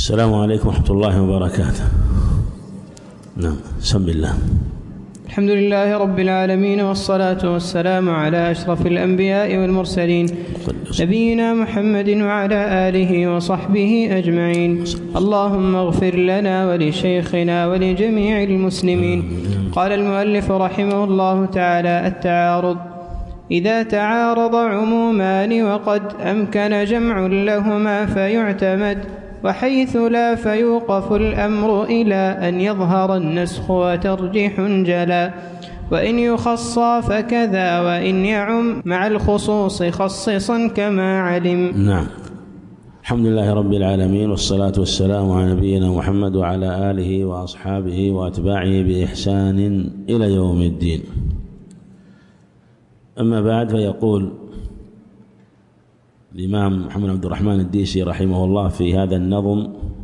السلام عليكم ورحمة الله وبركاته. نعم، بسم الله. الحمد لله رب العالمين، والصلاة والسلام على أشرف الأنبياء والمرسلين نبينا محمد وعلى آله وصحبه أجمعين. اللهم اغفر لنا ولشيخنا ولجميع المسلمين. قال المؤلف رحمه الله تعالى: التعارض: إذا تعارض عمومان وقد أمكن جمع لهما فيعتمد، وحيث لا فيوقف الأمر إلى أن يظهر النسخ وترجيح جلا، وإن يخصا فكذا، وإن يعم مع الخصوص خصصا كما علم. نعم، الحمد لله رب العالمين، والصلاة والسلام على نبينا محمد وعلى آله وأصحابه وأتباعه بإحسان إلى يوم الدين. أما بعد، فيقول الإمام محمد عبد الرحمن الديسي رحمه الله في هذا النظم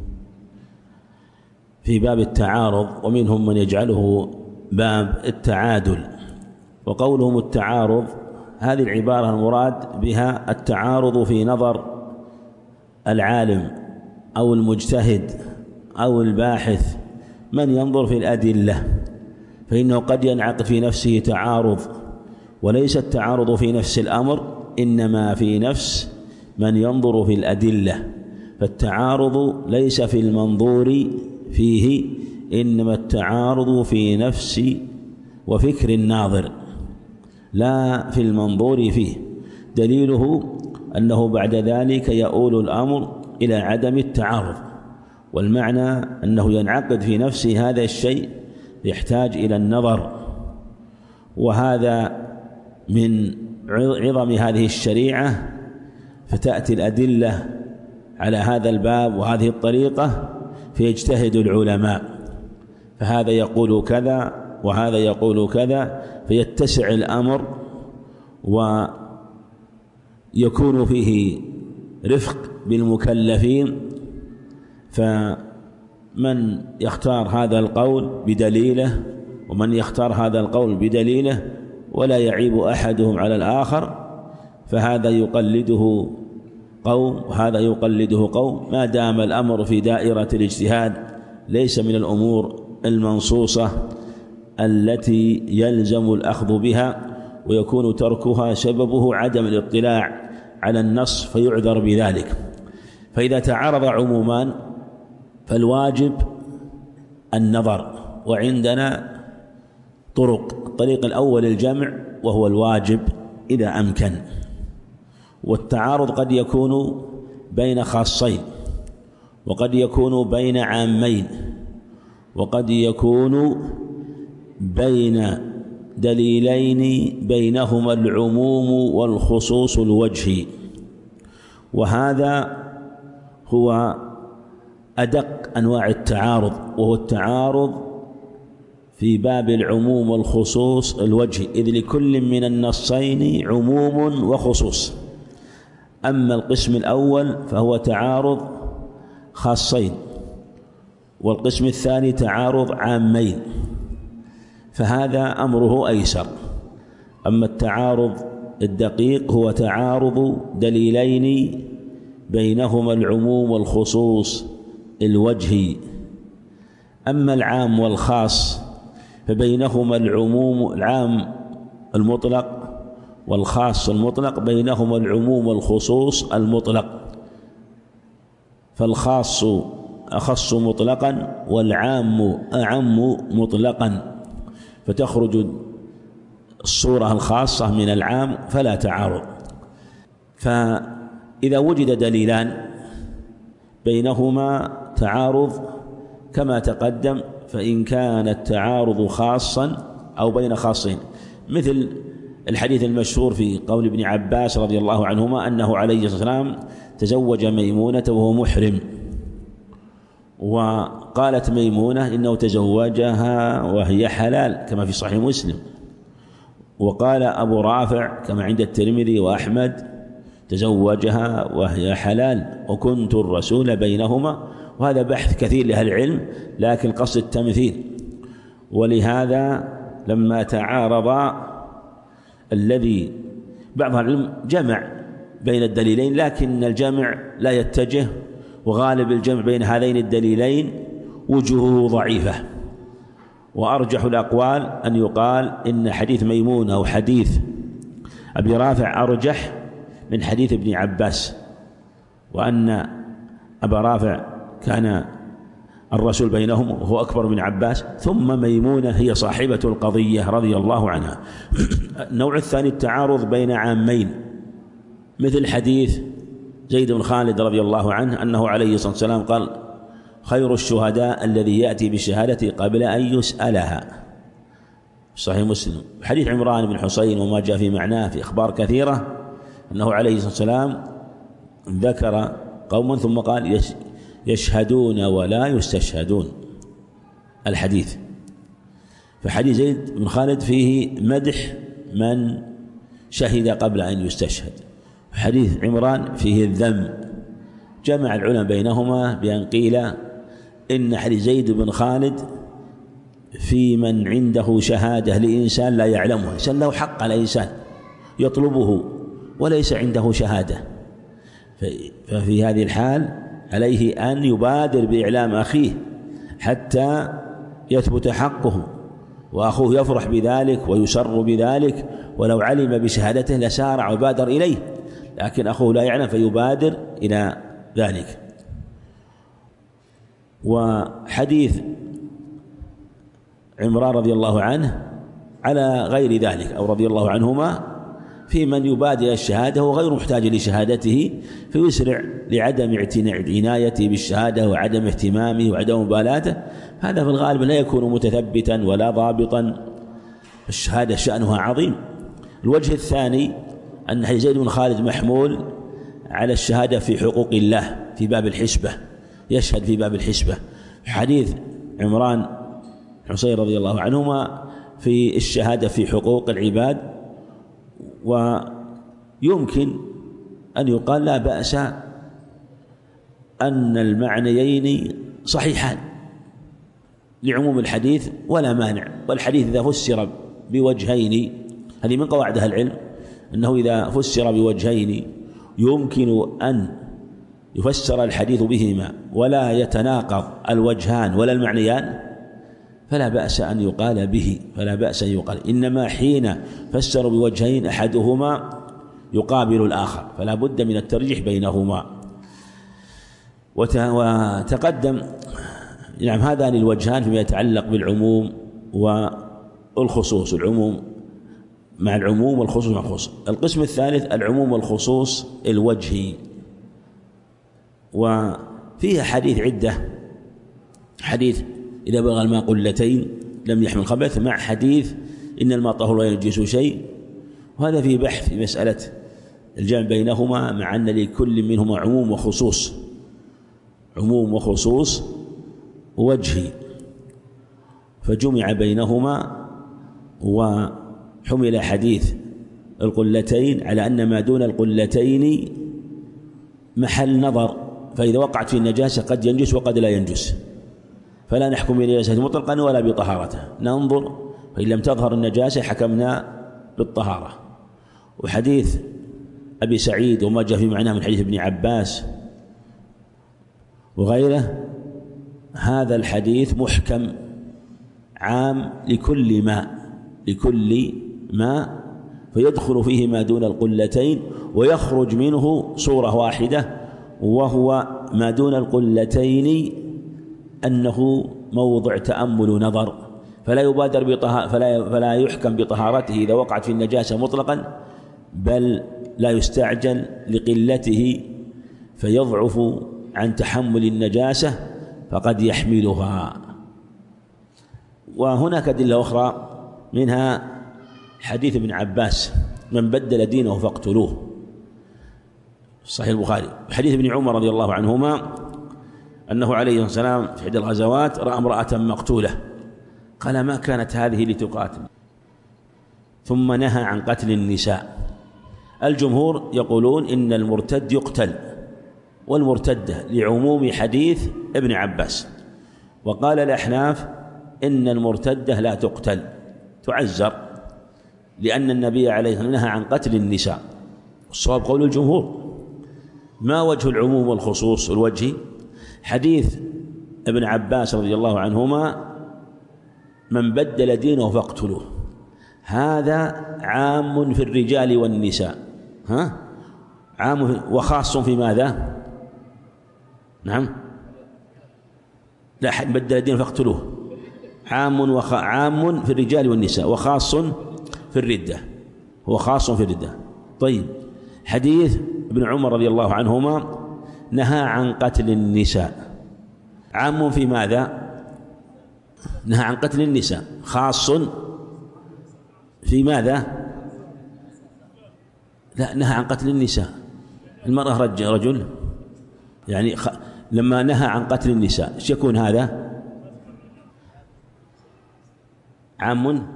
في باب التعارض، ومنهم من يجعله باب التعادل. وقولهم التعارض، هذه العبارة المراد بها التعارض في نظر العالم أو المجتهد أو الباحث، من ينظر في الأدلة، فإنه قد ينعقد في نفسه تعارض، وليس التعارض في نفس الأمر، إنما في نفس من ينظر في الأدلة. فالتعارض ليس في المنظور فيه، إنما التعارض في نفس وفكر الناظر، لا في المنظور فيه. دليله أنه بعد ذلك يؤول الأمر إلى عدم التعارض، والمعنى أنه ينعقد في نفسه هذا الشيء يحتاج إلى النظر. وهذا من عظم هذه الشريعة، فتأتي الأدلة على هذا الباب وهذه الطريقة، فيجتهد العلماء، فهذا يقول كذا وهذا يقول كذا، فيتسع الأمر ويكون فيه رفق بالمكلفين. فمن يختار هذا القول بدليله ومن يختار هذا القول بدليله، ولا يعيب أحدهم على الآخر، فهذا يقلده قوم وهذا يقلده قوم، ما دام الأمر في دائرة الاجتهاد، ليس من الأمور المنصوصة التي يلزم الأخذ بها، ويكون تركها سببه عدم الاطلاع على النص، فيعذر بذلك. فإذا تعارض عمومان فالواجب النظر، وعندنا الطريق الأول الجمع، وهو الواجب إذا أمكن. والتعارض قد يكون بين خاصين، وقد يكون بين عامين، وقد يكون بين دليلين بينهما العموم والخصوص الوجهي. وهذا هو أدق أنواع التعارض، وهو التعارض في باب العموم والخصوص الوجهي، إذ لكل من النصين عموم وخصوص. أما القسم الأول فهو تعارض خاصين، والقسم الثاني تعارض عامين، فهذا أمره أيسر. أما التعارض الدقيق هو تعارض دليلين بينهما العموم والخصوص الوجهي. أما العام والخاص فبينهما العام المطلق والخاص المطلق، بينهما العموم والخصوص المطلق، فالخاص أخص مطلقا والعام أعم مطلقا، فتخرج الصورة الخاصة من العام، فلا تعارض. فإذا وجد دليلان بينهما تعارض كما تقدم، فإن كان التعارض خاصا أو بين خاصين، مثل الحديث المشهور في قول ابن عباس رضي الله عنهما أنه عليه الصلاة والسلام تزوج ميمونة وهو محرم، وقالت ميمونة إنه تزوجها وهي حلال كما في صحيح مسلم، وقال أبو رافع كما عند الترمذي وأحمد تزوجها وهي حلال وكنت الرسول بينهما. وهذا بحث كثير لأهل العلم، لكن قصد التمثيل. ولهذا لما تعارض الذي بعض العلم جمع بين الدليلين، لكن الجمع لا يتجه وغالب الجمع بين هذين الدليلين وجوهه ضعيفة، وأرجح الأقوال أن يقال إن حديث ميمون أو حديث أبي رافع أرجح من حديث ابن عباس، وأن أبا رافع كان الرسول بينهم وهو أكبر من عباس، ثم ميمونة هي صاحبة القضية رضي الله عنها. النوع الثاني التعارض بين عامين، مثل حديث زيد بن خالد رضي الله عنه أنه عليه الصلاة والسلام قال: خير الشهداء الذي يأتي بالشهادة قبل أن يسألها، صحيح مسلم. حديث عمران بن حسين وما جاء في معناه في أخبار كثيرة أنه عليه الصلاة والسلام ذكر قوما ثم قال: يشهدون ولا يستشهدون الحديث. فحديث زيد بن خالد فيه مدح من شهد قبل أن يستشهد، حديث عمران فيه الذم. جمع العلماء بينهما بأن قيل إن حديث زيد بن خالد في من عنده شهادة لإنسان لا يعلمه، إنسان له حق على إنسان يطلبه وليس عنده شهادة، ففي هذه الحال عليه أن يبادر بإعلام أخيه حتى يثبت حقه، وأخوه يفرح بذلك ويسر بذلك، ولو علم بشهادته لسارع وبادر إليه، لكن أخوه لا يعلم فيبادر إلى ذلك. وحديث عمران رضي الله عنه على غير ذلك أو رضي الله عنهما في من يبادر الشهادة وغير محتاج لشهادته فيسرع لعدم عنايته بالشهادة وعدم اهتمامه وعدم مبالاته، هذا في الغالب لا يكون متثبتا ولا ضابطا. الشهادة شأنها عظيم. الوجه الثاني أن حديث زيد بن خالد محمول على الشهادة في حقوق الله في باب الحسبة، يشهد في باب الحسبة. حديث عمران حسين رضي الله عنهما في الشهادة في حقوق العباد، ويمكن أن يقال لا بأس أن المعنيين صحيحان لعموم الحديث ولا مانع، والحديث إذا فسر بوجهين، هذه من قواعد أهل العلم أنه إذا فسر بوجهين يمكن أن يفسر الحديث بهما ولا يتناقض الوجهان ولا المعنيان، فلا بأس أن يقال به، فلا بأس أن يقال. إنما حين فسروا بوجهين أحدهما يقابل الآخر، فلا بد من الترجيح بينهما. وتقدم نعم هذان الوجهان فيما يتعلق بالعموم والخصوص، العموم مع العموم والخصوص مع الخصوص. القسم الثالث العموم والخصوص الوجهي، وفيها حديث عدة، حديث إذا بلغ الماء قلتين لم يحمل خبث، مع حديث إن الماء طهور لا ينجس شيء، وهذا في بحث في مسألة الجمع بينهما، مع أن لكل منهما عموم وخصوص، عموم وخصوص وجهي، فجمع بينهما وحمل حديث القلتين على أن ما دون القلتين محل نظر، فإذا وقعت في النجاسة قد ينجس وقد لا ينجس، فلا نحكم بنجاسته مطلقا ولا بطهارته، ننظر، فإن لم تظهر النجاسة حكمنا بالطهارة. وحديث أبي سعيد وما جاء في معناه من حديث ابن عباس وغيره، هذا الحديث محكم عام لكل ماء فيدخل فيه ما دون القلتين، ويخرج منه صورة واحدة، وهو ما دون القلتين أنه موضع تأمل ونظر، فلا يبادر فلا يحكم بطهارته إذا وقعت في النجاسة مطلقا، بل لا يستعجل لقلته فيضعف عن تحمل النجاسة فقد يحملها. وهناك أدلة أخرى منها حديث ابن عباس من بدل دينه فاقتلوه، صحيح البخاري. حديث ابن عمر رضي الله عنهما أنه عليه السلام في إحدى الغزوات رأى امرأة مقتولة، قال ما كانت هذه لتقاتل، ثم نهى عن قتل النساء. الجمهور يقولون إن المرتد يقتل، والمرتدة لعموم حديث ابن عباس، وقال الأحناف إن المرتدة لا تقتل، تعزر، لأن النبي عليه الصلاة والسلام نهى عن قتل النساء. الصواب قول الجمهور. ما وجه العموم والخصوص الوجهي؟ حديث ابن عباس رضي الله عنهما: من بدل دينه فاقتلوه، هذا عام في الرجال والنساء، عام وخاص في ماذا؟ نعم، لا، أحد بدل دينه فاقتلوه، عام في الرجال والنساء وخاص في الردة، هو خاص في الردة. طيب، حديث ابن عمر رضي الله عنهما: نهى عن قتل النساء، عام في ماذا؟ نهى عن قتل النساء، خاص في ماذا؟ لا، نهى عن قتل النساء، المرأة رجل، يعني لما نهى عن قتل النساء ايش يكون هذا؟ عام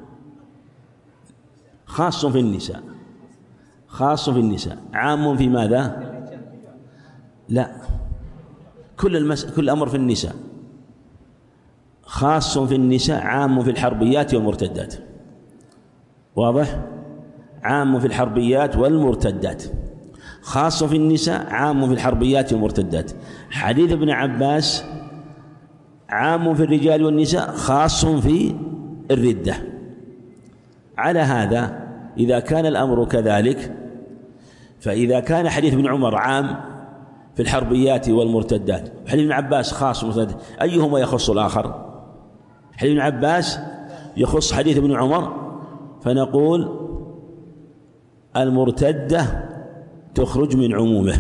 خاص في النساء، خاص في النساء، عام في ماذا؟ لا، كل أمر في النساء، خاص في النساء، عام في الحربيات والمرتدات. واضح؟ عام في الحربيات والمرتدات، خاص في النساء، عام في الحربيات والمرتدات. حديث ابن عباس: عام في الرجال والنساء، خاص في الردة. على هذا إذا كان الأمر كذلك، فإذا كان حديث ابن عمر عام في الحربيات والمرتدات، حديث ابن عباس خاص بالمرتدات، أيهما يخص الآخر؟ حديث ابن عباس يخص حديث ابن عمر، فنقول المرتدة تخرج من عمومه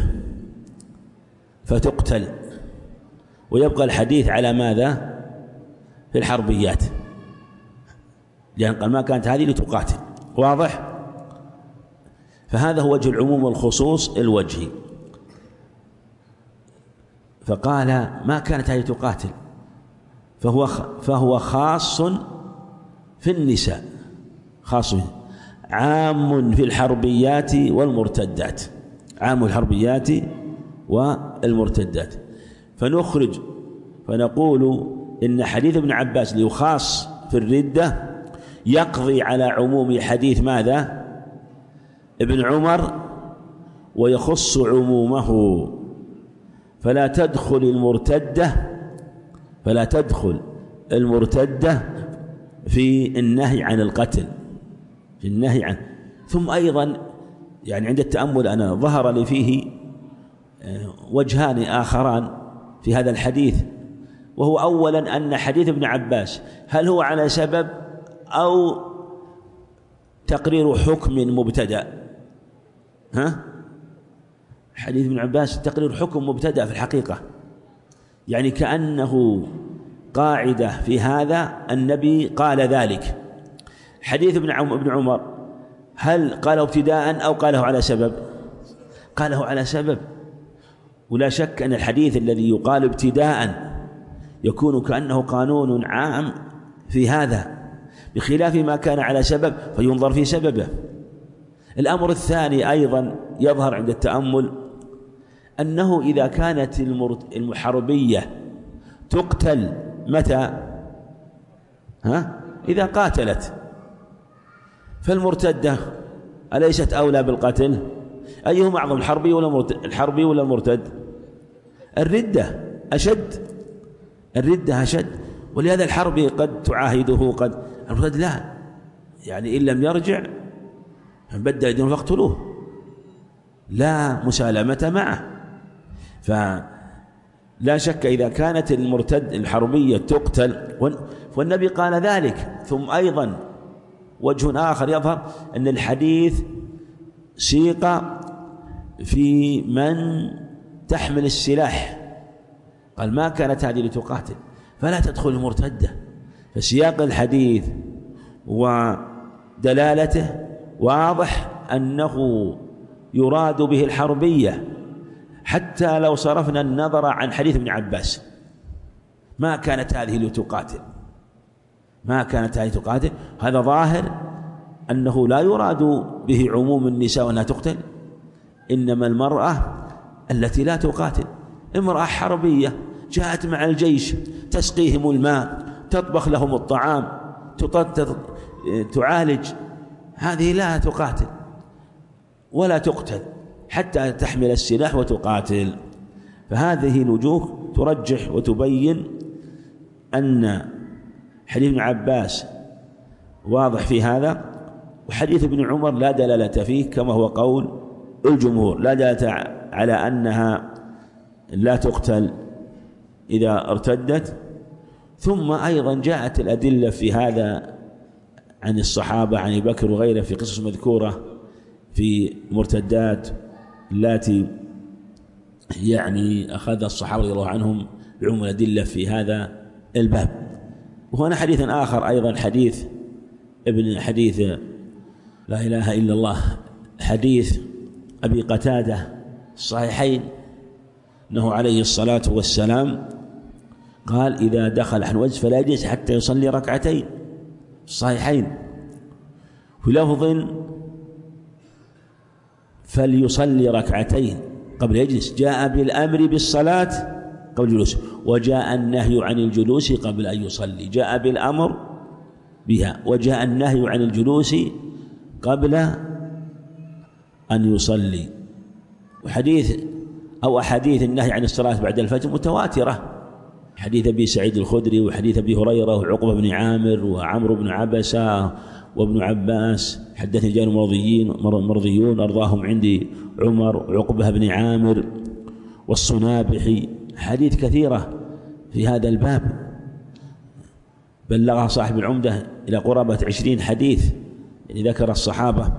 فتقتل، ويبقى الحديث على ماذا؟ في الحربيات، لأن قال ما كانت هذه لتقاتل. واضح؟ فهذا هو وجه العموم والخصوص الوجهي. فقال ما كانت هذه تقاتل، فهو خاص في النساء، خاص عام في الحربيات والمرتدات، عام الحربيات والمرتدات. فنخرج فنقول إن حديث ابن عباس اللي خاص في الردة يقضي على عموم حديث ماذا؟ ابن عمر، ويخص عمومه، فلا تدخل المرتدة في النهي عن القتل، في النهي عن. ثم أيضا يعني عند التأمل أنا ظهر لي فيه وجهان آخران في هذا الحديث، وهو أولا أن حديث ابن عباس هل هو على سبب أو تقرير حكم مبتدأ؟ حديث ابن عباس تقرير حكم مبتدأ في الحقيقة، يعني كأنه قاعدة في هذا، النبي قال ذلك. حديث ابن عمر هل قاله ابتداء أو قاله على سبب؟ قاله على سبب، ولا شك أن الحديث الذي يقال ابتداء يكون كأنه قانون عام في هذا، بخلاف ما كان على سبب فينظر في سببه. الأمر الثاني أيضا يظهر عند التأمل أنه إذا كانت المحاربية تقتل متى؟ إذا قاتلت، فالمرتدة أليست أولى بالقتل؟ أيهما أعظم، الحربي ولا المرتد؟ الردة أشد، ولهذا الحربي قد تعاهده، قد المرتد لا، يعني إن لم يرجع بدل دينه فاقتلوه، لا مسالمة معه. فلا شك إذا كانت الحربية تقتل، والنبي قال ذلك. ثم أيضا وجه آخر يظهر أن الحديث سيق في من تحمل السلاح، قال ما كانت هذه لتقاتل فلا تدخل المرتدة. فسياق الحديث ودلالته واضح أنه يراد به الحربية، حتى لو صرفنا النظر عن حديث ابن عباس ما كانت هذه لتقاتل، هذا ظاهر أنه لا يراد به عموم النساء وأنها تقتل، إنما المرأة التي لا تقاتل، امرأة حربية جاءت مع الجيش تسقيهم الماء، تطبخ لهم الطعام، تعالج، هذه لا تقاتل ولا تقتل حتى تحمل السلاح وتقاتل. فهذه الوجوه ترجح وتبين أن حديث ابن عباس واضح في هذا، وحديث ابن عمر لا دلالة فيه كما هو قول الجمهور، لا دلالة على أنها لا تقتل إذا ارتدت. ثم أيضا جاءت الأدلة في هذا عن الصحابة عن أبي بكر وغيره في قصص مذكورة في مرتدات التي يعني أخذ الصحابة رضي الله عنهم بعموم الأدلة في هذا الباب. وهنا حديث آخر أيضا حديث لا إله إلا الله، حديث أبي قتادة الصحيحين أنه عليه الصلاة والسلام قال إذا دخل حنوج فلا يجلس حتى يصلي ركعتين، الصحيحين. في لفظ فليصلي ركعتين قبل يجلس، جاء بالأمر بالصلاة قبل الجلوس، وجاء النهي عن الجلوس قبل أن يصلي، جاء بالأمر بها وجاء النهي عن الجلوس قبل أن يصلي. أحاديث النهي عن الصلاة بعد الفجر متواترة، حديث أبي سعيد الخدري وحديث أبي هريرة وعقبة بن عامر وعمرو بن عبسة وابن عباس، حدثني رجال مرضيون أرضاهم عندي عمر وعقبة بن عامر والصنابحي، حديث كثيرة في هذا الباب بلغها صاحب العمدة إلى قرابة 20 حديث يعني ذكر الصحابة.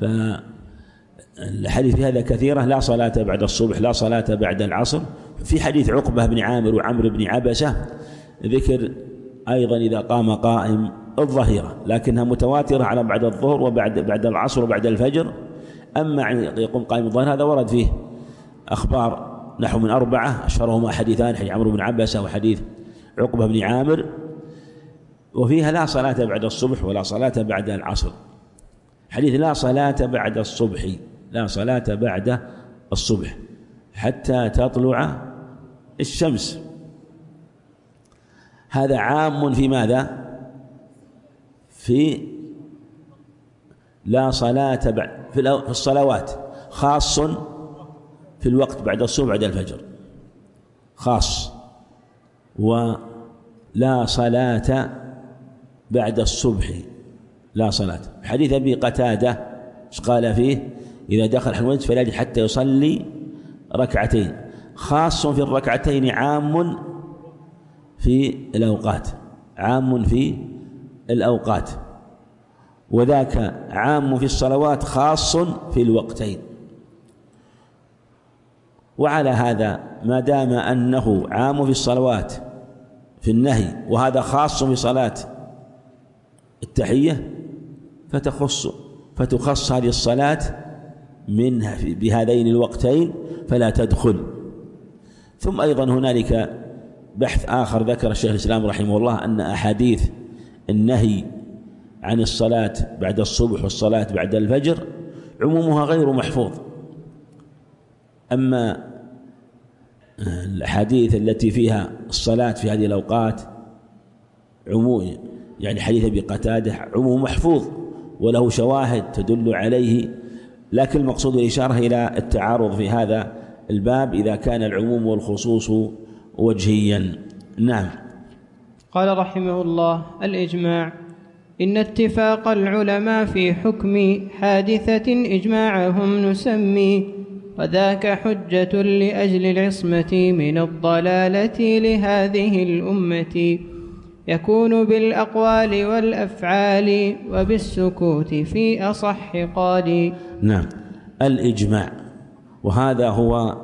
فالحديث في هذا كثيرة، لا صلاة بعد الصبح، لا صلاة بعد العصر. في حديث عقبة بن عامر وعمرو بن عبسة ذكر أيضا إذا قام قائم الظهيرة، لكنها متواترة على بعد الظهر وبعد العصر وبعد الفجر. أما يقوم قائم الظهر هذا ورد فيه أخبار نحو من 4، أشهرهما حديثان، حديث عمرو بن عبسة وحديث عقبة بن عامر، وفيها لا صلاة بعد الصبح ولا صلاة بعد العصر. حديث لا صلاة بعد الصبح، لا صلاة بعد الصبح حتى تطلع الشمس، هذا عام في ماذا؟ في لا صلاة بعد في الصلوات، خاص في الوقت بعد الصبح بعد الفجر خاص، ولا صلاة بعد الصبح لا صلاة. حديث أبي قتادة قال فيه إذا دخل حنوج فلا يجلس حتى يصلي ركعتين، خاص في الركعتين، عام في الأوقات، عام في الأوقات، وذاك عام في الصلوات خاص في الوقتين. وعلى هذا ما دام أنه عام في الصلوات في النهي وهذا خاص في صلاة التحية فتخص هذه الصلاة منها بهذين الوقتين فلا تدخل. ثم أيضا هنالك بحث آخر ذكر الشيخ الإسلام رحمه الله أن أحاديث النهي عن الصلاة بعد الصبح والصلاة بعد الفجر عمومها غير محفوظ، أما الأحاديث التي فيها الصلاة في هذه الأوقات عموم، يعني حديث أبي قتادة عموم محفوظ وله شواهد تدل عليه، لكن المقصود الإشارة إلى التعارض في هذا الباب إذا كان العموم والخصوص وجهيا. نعم. قال رحمه الله: الإجماع: إن اتفاق العلماء في حكم حادثة إجماعهم نسمي، وذاك حجة لأجل العصمة من الضلالة لهذه الأمة، يكون بالأقوال والأفعال وبالسكوت في أصح قال. نعم. الإجماع، وهذا هو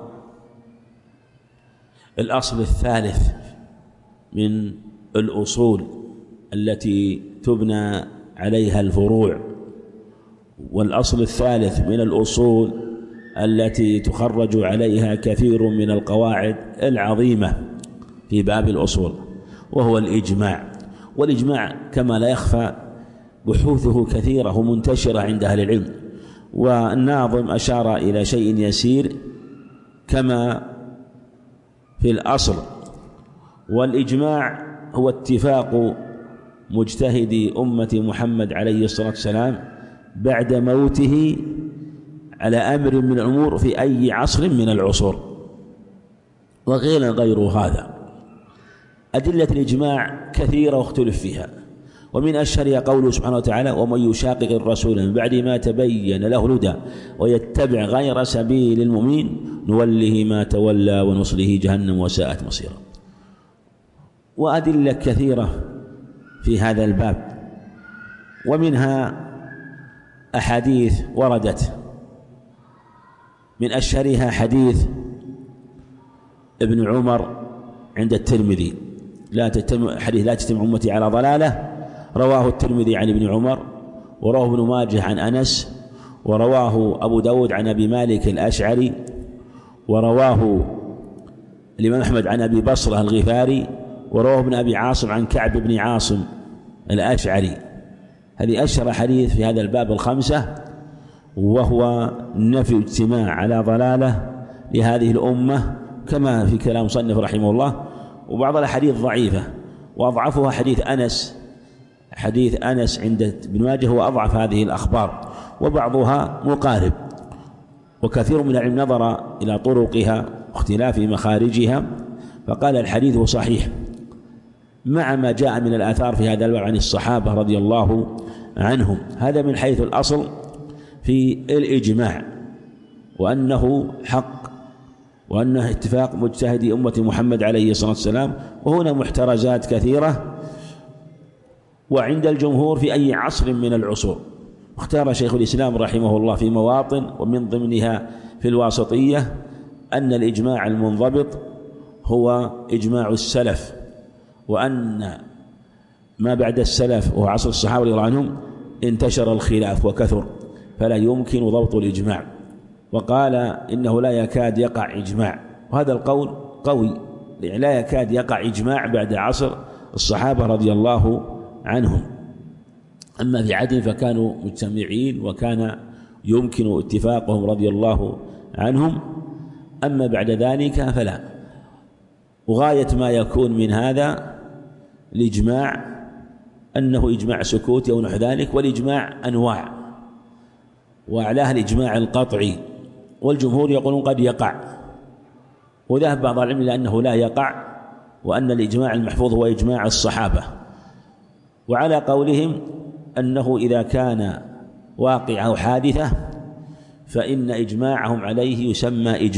الأصل الثالث من الأصول التي تبنى عليها الفروع، والأصل الثالث من الأصول التي تخرج عليها كثير من القواعد العظيمة في باب الأصول، وهو الإجماع. والإجماع كما لا يخفى بحوثه كثيرة ومنتشرة عند أهل العلم، والناظم أشار إلى شيء يسير كما في الأصل. والإجماع هو اتفاق مجتهدي أمة محمد عليه الصلاة والسلام بعد موته على أمر من الأمور في أي عصر من العصور. وقيل غير هذا. أدلة الإجماع كثيرة واختلف فيها، ومن أشهرها قوله سبحانه وتعالى: ومن يشاقق الرسول من بعد ما تبين له الهدى ويتبع غير سبيل المؤمنين نوله ما تولى ونصله جهنم وساءت مصيرا. وأدلة كثيرة في هذا الباب، ومنها أحاديث وردت، من أشهرها حديث ابن عمر عند الترمذي: لا تجتمع أمتي على ضلالة، رواه الترمذي عن ابن عمر، ورواه ابن ماجه عن أنس، ورواه أبو داود عن أبي مالك الأشعري، ورواه الإمام أحمد عن أبي بصرة الغفاري، ورواه ابن أبي عاصم عن كعب بن عاصم الأشعري. هذه أشهر حديث في هذا الباب الخمسة، وهو نفي اجتماع على ضلالة لهذه الأمة كما في كلام مصنف رحمه الله. وبعض الأحاديث ضعيفة، وأضعفها حديث أنس عند ابن ماجه، هو أضعف هذه الأخبار، وبعضها مقارب. وكثير من العلم نظر إلى طرقها واختلاف مخارجها فقال الحديث صحيح، مع ما جاء من الآثار في هذا الباب عن الصحابة رضي الله عنهم. هذا من حيث الأصل في الإجماع، وأنه حق، وأنه اتفاق مجتهدي أمة محمد عليه الصلاة والسلام. وهنا محترزات كثيرة، وعند الجمهور في أي عصر من العصور. اختار شيخ الإسلام رحمه الله في مواطن، ومن ضمنها في الواسطية، أن الإجماع المنضبط هو إجماع السلف، وأن ما بعد السلف وهو عصر الصحابة رضي الله عنهم انتشر الخلاف وكثر، فلا يمكن ضبط الإجماع. وقال إنه لا يكاد يقع إجماع، وهذا القول قوي، لا يكاد يقع إجماع بعد عصر الصحابة رضي الله عنهم. أما في عدن فكانوا مجتمعين وكان يمكن اتفاقهم رضي الله عنهم، أما بعد ذلك فلا. وغاية ما يكون من هذا الإجماع أنه إجماع سكوتي أو نحو ذلك، والإجماع أنواع، وأعلاها الإجماع القطعي، والجمهور يقولون قد يقع، وذهب بعض العلم إلى أنه لا يقع، وأن الإجماع المحفوظ هو إجماع الصحابة. وعلى قولهم أنه إذا كان واقع أو حادثة فإن إجماعهم عليه يسمى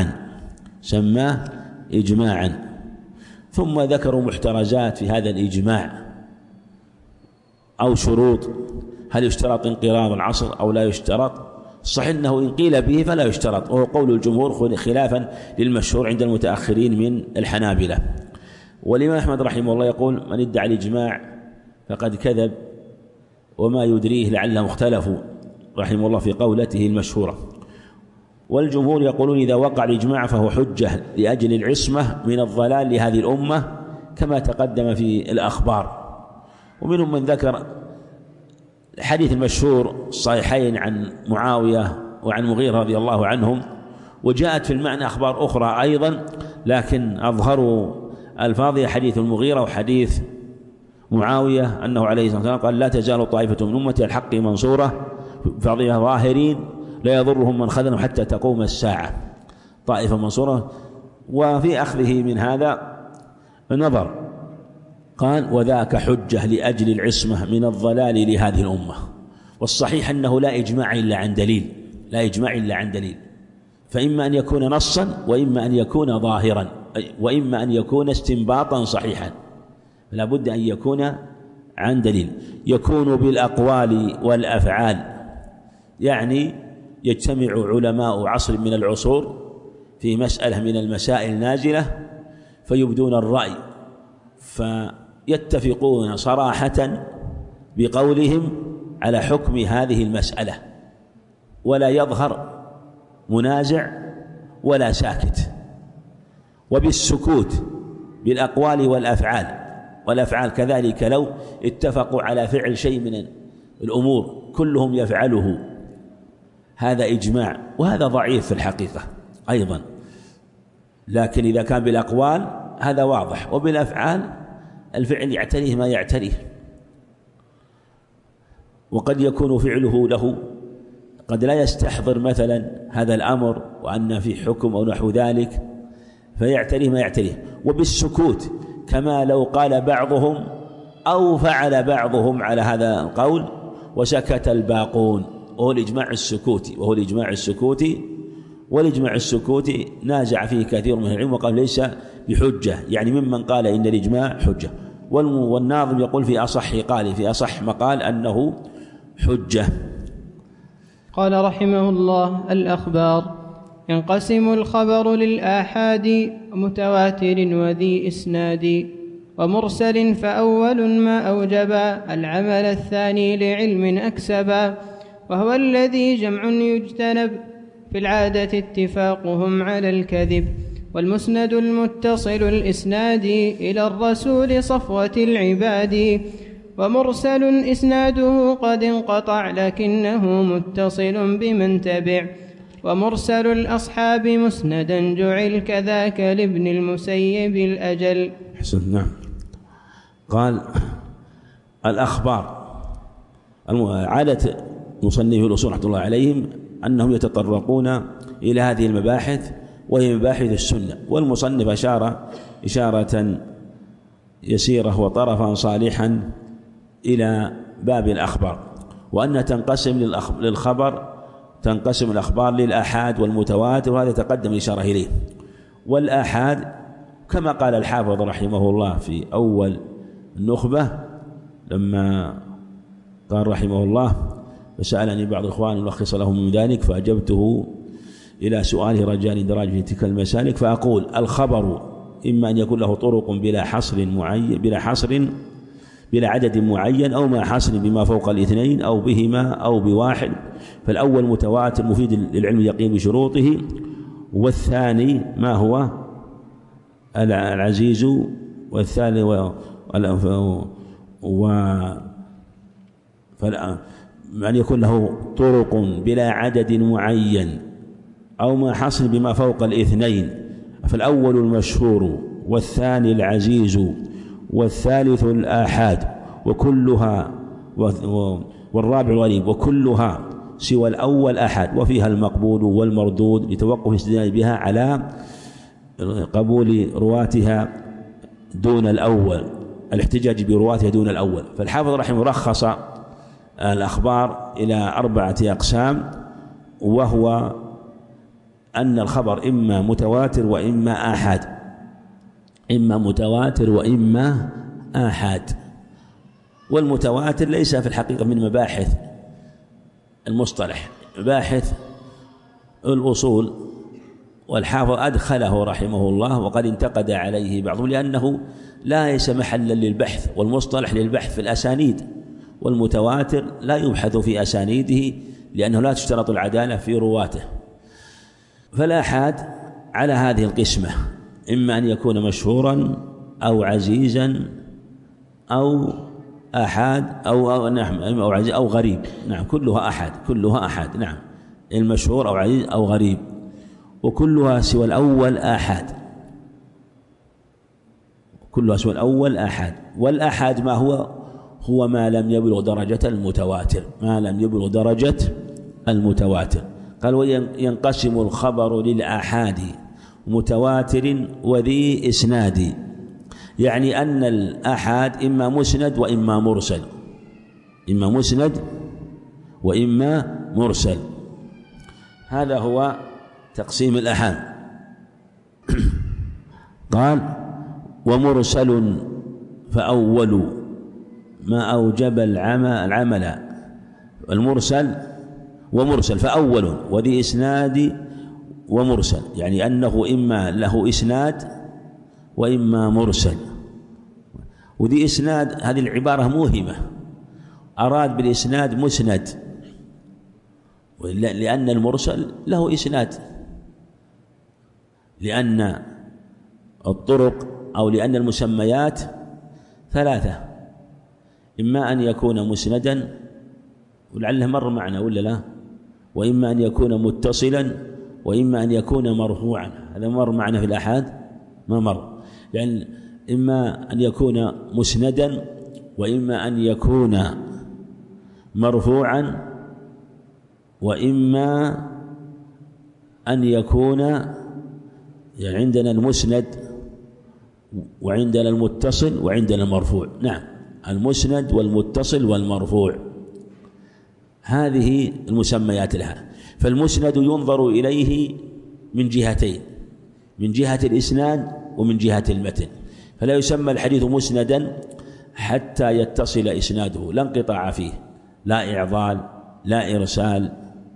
إجماعا. ثم ذكروا محترزات في هذا الإجماع أو شروط، هل يشترط انقراض العصر أو لا يشترط؟ صحيح أنه إن قيل به فلا يشترط، وهو قول الجمهور خلافا للمشهور عند المتأخرين من الحنابلة. والإمام أحمد رحمه الله يقول: من ادعى الإجماع فقد كذب، وما يدريه لعلهم اختلفوا، رحمه الله في قولته المشهورة. والجمهور يقولون إذا وقع الإجماع فهو حجة لأجل العصمة من الضلال لهذه الأمة كما تقدم في الأخبار. ومنهم من ذكر الحديث المشهور الصحيحين عن معاوية وعن مغيرة رضي الله عنهم، وجاءت في المعنى أخبار أخرى أيضا، لكن أظهروا ألفاظها حديث المغيرة وحديث معاوية أنه عليه الصلاة والسلام قال: لا تزال طائفة من أمتي الحق منصورة بعضها ظاهرين لا يضرهم من خذلهم حتى تقوم الساعة. طائفة منصورة. وفي أخذه من هذا النظر قال: وذاك حجة لأجل العصمة من الضلال لهذه الأمة. والصحيح أنه لا إجماع إلا عن دليل، فإما أن يكون نصا، وإما أن يكون ظاهرا، وإما أن يكون استنباطا صحيحا، لا بد أن يكون عن دليل. يكون بالأقوال والأفعال، يعني يجتمع علماء عصر من العصور في مسألة من المسائل النازلة فيبدون الرأي، فيتفقون صراحة بقولهم على حكم هذه المسألة، ولا يظهر منازع ولا ساكت. وبالسكوت بالأقوال والأفعال كذلك، لو اتفقوا على فعل شيء من الأمور كلهم يفعله هذا إجماع، وهذا ضعيف في الحقيقة أيضا. لكن إذا كان بالأقوال هذا واضح، وبالأفعال الفعل يعتريه ما يعتريه، وقد يكون فعله له قد لا يستحضر مثلا هذا الأمر وأن في حكم أو نحو ذلك، فيعتريه ما يعتريه. وبالسكوت كما لو قال بعضهم أو فعل بعضهم على هذا القول وسكت الباقون، وهو الإجماع السكوتي. والإجماع السكوتي نازع فيه كثير من العلم وقال ليس بحجة، يعني ممن قال إن الإجماع حجة. والناظم يقول في أصح مقال أنه حجة. قال رحمه الله: الأخبار ينقسم الخبر للآحاد متواتر وذي إسناد ومرسل، فأول ما أوجبا العمل، الثاني لعلم أكسبا، وهو الذي جمع يجتنب في العادة اتفاقهم على الكذب، والمسند المتصل الإسناد إلى الرسول صفوة العباد، ومرسل إسناده قد انقطع لكنه متصل بمن تبع، ومرسل الأصحاب مسندا جعل كذاك لابن المسيب الأجل. حسن. نعم. قال الأخبار، عادة مصنفي الأصول رحمة الله عليهم أنهم يتطرقون إلى هذه المباحث وهي مباحث السنة، والمصنف أشار إشارة يسيرة وطرفا صالحا إلى باب الأخبار، وأن تنقسم الأخبار للآحاد والمتواتر، وهذا تقدم الإشارة إليه. والآحاد كما قال الحافظ رحمه الله في أول النخبة لما قال رحمه الله: فسألني بعض الإخوان ألخص لهم من ذلك فأجبته إلى سؤاله رجاء دراج في تلك المسالك، فأقول: الخبر إما أن يكون له طرق بلا عدد معين، أو مع حصر بما فوق الاثنين أو بهما أو بواحد. فالأول متواتر مفيد للعلم يقين بشروطه، والثاني ما هو العزيز، والثالث أن يكون له طرق بلا عدد معين أو ما حصل بما فوق الاثنين. فالأول المشهور، والثاني العزيز، والثالث الآحاد، وكلها والرابع الغريب، وكلها سوى الأول أحد، وفيها المقبول والمردود لتوقف الاستدلال بها على قبول رواتها دون الأول، الاحتجاج برواتها دون الأول. فالحافظ رحمه رخص الأخبار إلى 4 أقسام، وهو أن الخبر إما متواتر وإما آحاد، والمتواتر ليس في الحقيقة من مباحث المصطلح، مباحث الأصول، والحافظ أدخله رحمه الله وقد انتقد عليه بعضهم لأنه ليس محلا للبحث، والمصطلح للبحث في الأسانيد، والمتواتر لا يبحث في أسانيده لأنه لا تشترط العدالة في رواته. فالآحاد على هذه القسمة، إما أن يكون مشهورا أو عزيزا أو آحاد أو عزيز أو غريب. نعم، كلها أحد. نعم، المشهور أو عزيز أو غريب، وكلها سوى الأول آحاد. والآحاد ما هو ما لم يبلغ درجة المتواتر. قال: وينقسم الخبر للآحاد متواتر وذي إسناد، يعني أن الآحاد إما مسند وإما مرسل. هذا هو تقسيم الآحاد. قال: ومرسل فأول ما أوجب العمل. ومرسل فأول وذي إسناد ومرسل، يعني أنه إما له إسناد وإما مرسل. وذي إسناد هذه العبارة موهمة، أراد بالإسناد مسند، لأن المرسل له إسناد، لأن الطرق أو لأن المسميات 3، إما أن يكون مسندا ولعله مر معنا ولا لا، وإما أن يكون متصلا، وإما أن يكون مرفوعا. هذا مر معنا في الآحاد ما مر، يعني إما أن يكون مسندا، وإما أن يكون مرفوعا، وإما أن يكون يعني عندنا المسند وعندنا المتصل وعندنا المرفوع. نعم، المسند والمتصل والمرفوع هذه المسميات لها. فالمسند ينظر إليه من جهتين، من جهة الإسناد ومن جهة المتن، فلا يسمى الحديث مسندا حتى يتصل إسناده، لا انقطاع فيه، لا إعضال، لا إرسال،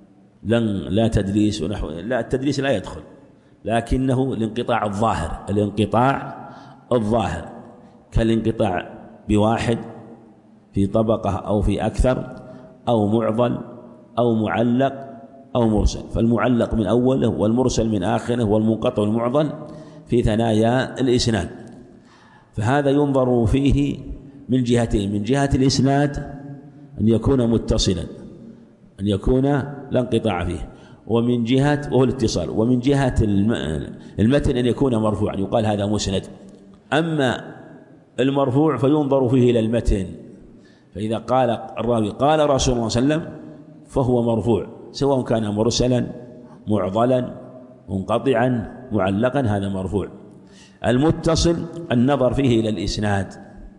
لا تدليس ونحو، لا التدليس لا يدخل، لكنه الانقطاع الظاهر، الانقطاع الظاهر كالانقطاع بواحد في طبقة أو في أكثر، أو معضل أو معلق أو مرسل. فالمعلق من أوله والمرسل من آخره والمنقطع والمعضل في ثنايا الإسناد. فهذا ينظر فيه من جهتين، من جهة الإسناد أن يكون متصلا، أن يكون لا انقطاع فيه، ومن جهة وهو الاتصال، ومن جهة المتن أن يكون مرفوعا يقال هذا مسند. أما المرفوع فينظر فيه إلى المتن، فإذا قال الراوي قال رسول الله صلى الله عليه وسلم فهو مرفوع، سواء كان مرسلا معضلا منقطعا معلقا، هذا مرفوع. المتصل النظر فيه إلى الإسناد،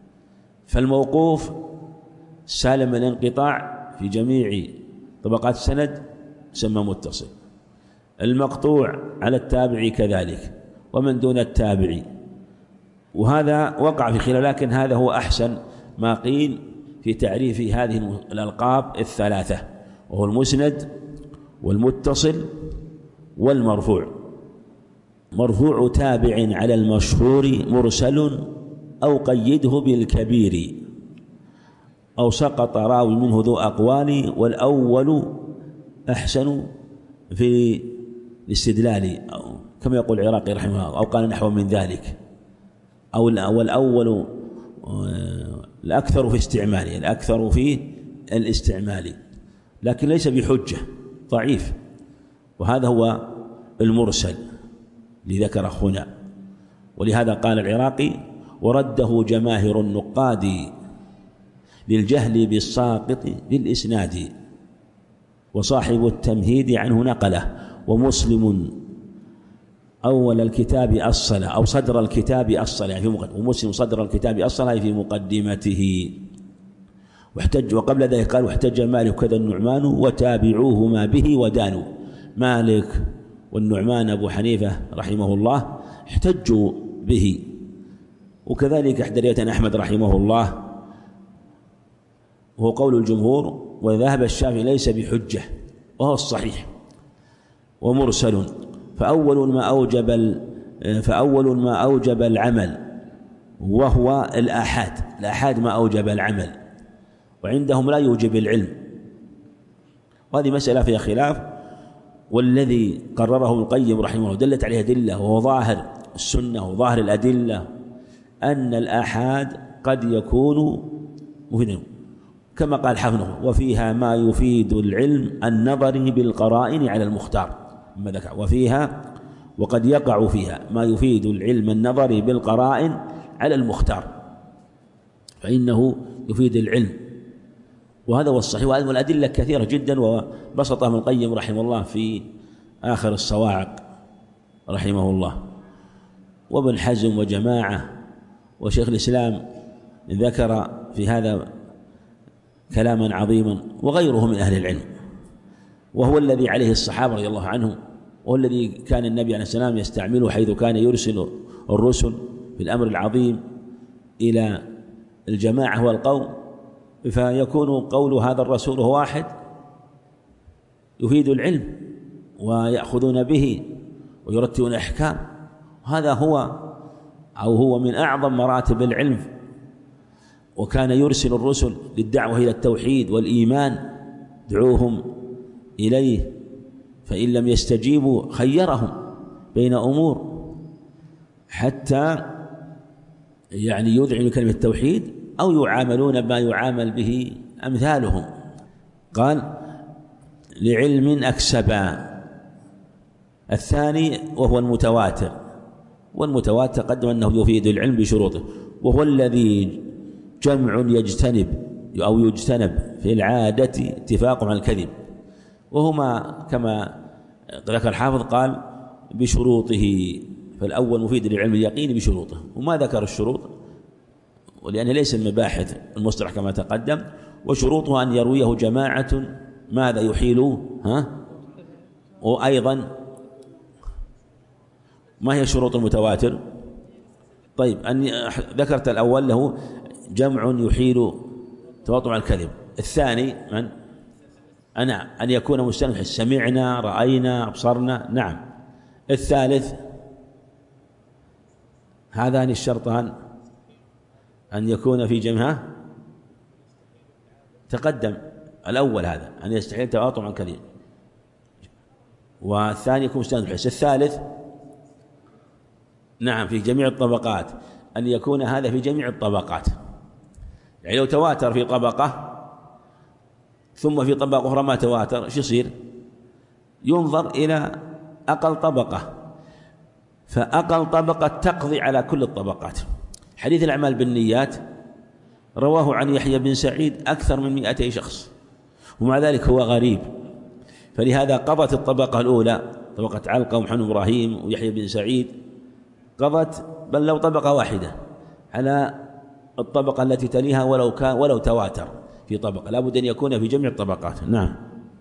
فالموقوف سالم الانقطاع في جميع طبقات السند يسمى متصل، المقطوع على التابع كذلك ومن دون التابع. وهذا وقع في خلاف، لكن هذا هو أحسن ما قيل في تعريف هذه الألقاب الثلاثة، وهو المسند والمتصل والمرفوع. مرفوع تابع على المشهور مرسل أو قيده بالكبير، أو سقط راوي منه ذو أقوال، والأول أحسن في الاستدلال، كما يقول العراقي رحمه الله، أو قال نحو من ذلك، أو والأول الأكثر في استعماله، الأكثر في الاستعمال، لكن ليس بحجة، ضعيف. وهذا هو المرسل لذكر هنا. ولهذا قال العراقي: ورده جماهر النقاد للجهل بالساقط بالإسناد، وصاحب التمهيد عنه نقله، ومسلم أول الكتاب أصل أو صدر الكتاب أصل، يعني ومسلم صدر الكتاب أصل في مقدمته. واحتج، وقبل ذلك قال: واحتج مالك كذا النعمان وتابعوهما به ودانوا. مالك والنعمان أبو حنيفة رحمه الله احتجوا به، وكذلك احدى رواية أحمد رحمه الله، وهو قول الجمهور، وذهب الشافعي ليس بحجة وهو الصحيح. ومرسل فأول ما أوجب العمل وهو الآحاد ما أوجب العمل، وعندهم لا يوجب العلم، وهذه مسألة فيها خلاف. والذي قرره ابن القيم رحمه الله دلت عليه أدلة، وهو ظاهر السنة وظاهر الأدلة، أن الآحاد قد يكون مفيدا، كما قال حفنه: وفيها ما يفيد العلم النظر بالقرائن على المختار. ما ذكر وفيها، وقد يقع فيها ما يفيد العلم النظر بالقرائن على المختار، فإنه يفيد العلم، وهذا هو الصحيح. وهذه الأدلة كثيرة جدا، وبسطها ابن القيم رحمه الله في آخر الصواعق رحمه الله. وابن حزم وجماعة وشيخ الإسلام ذكر في هذا كلاما عظيما، وغيره من أهل العلم، وهو الذي عليه الصحابة رضي الله عنهم، وهو الذي كان النبي عليه السلام يستعمله حيث كان يرسل الرسل في الأمر العظيم إلى الجماعة والقوم، فيكون قول هذا الرسول هو واحد يفيد العلم ويأخذون به ويرتبون أحكام. هذا هو من أعظم مراتب العلم. وكان يرسل الرسل للدعوة إلى التوحيد والإيمان، دعوهم إليه، فإن لم يستجيبوا خيرهم بين أمور، حتى يعني يذعنوا كلمة التوحيد أو يعاملون بما يعامل به أمثالهم. قال: لعلم أكسبا. الثاني وهو المتواتر، والمتواتر قدم أنه يفيد العلم بشروطه، وهو الذي جمع يجتنب في العادة اتفاق على الكذب، وهما كما ذكر الحافظ قال: بشروطه فالأول مفيد للعلم اليقين بشروطه، وما ذكر الشروط ولأنه ليس من مباحث المصطلح كما تقدم. وشروطه أن يرويه جماعة ماذا يحيل وأيضا ما هي شروط المتواتر؟ طيب أن ذكرت الأول له جمع يحيل تواطؤ الكذب. الثاني من أن يكون مستند سمعنا رأينا أبصرنا. نعم. الثالث هذان الشرطان أن يكون في جمعها تقدم الأول هذا أن يستحيل تواطؤ عن كذب، والثاني يكون مستند الحس. الثالث نعم في جميع الطبقات أن يكون هذا في جميع الطبقات. يعني لو تواتر في طبقة ثم في طبقة أخرى ما تواتر ايش يصير؟ ينظر إلى أقل طبقة، فأقل طبقة تقضي على كل الطبقات. حديث الأعمال بالنيات رواه عن يحيى بن سعيد أكثر من 200 شخص، ومع ذلك هو غريب، فلهذا قضت الطبقة الأولى طبقة علقة ومحمد بن إبراهيم ويحيى بن سعيد قضت بل لو طبقة واحدة على الطبقة التي تليها ولو تواتر في طبقة، لا بد أن يكون في جميع الطبقات. نعم.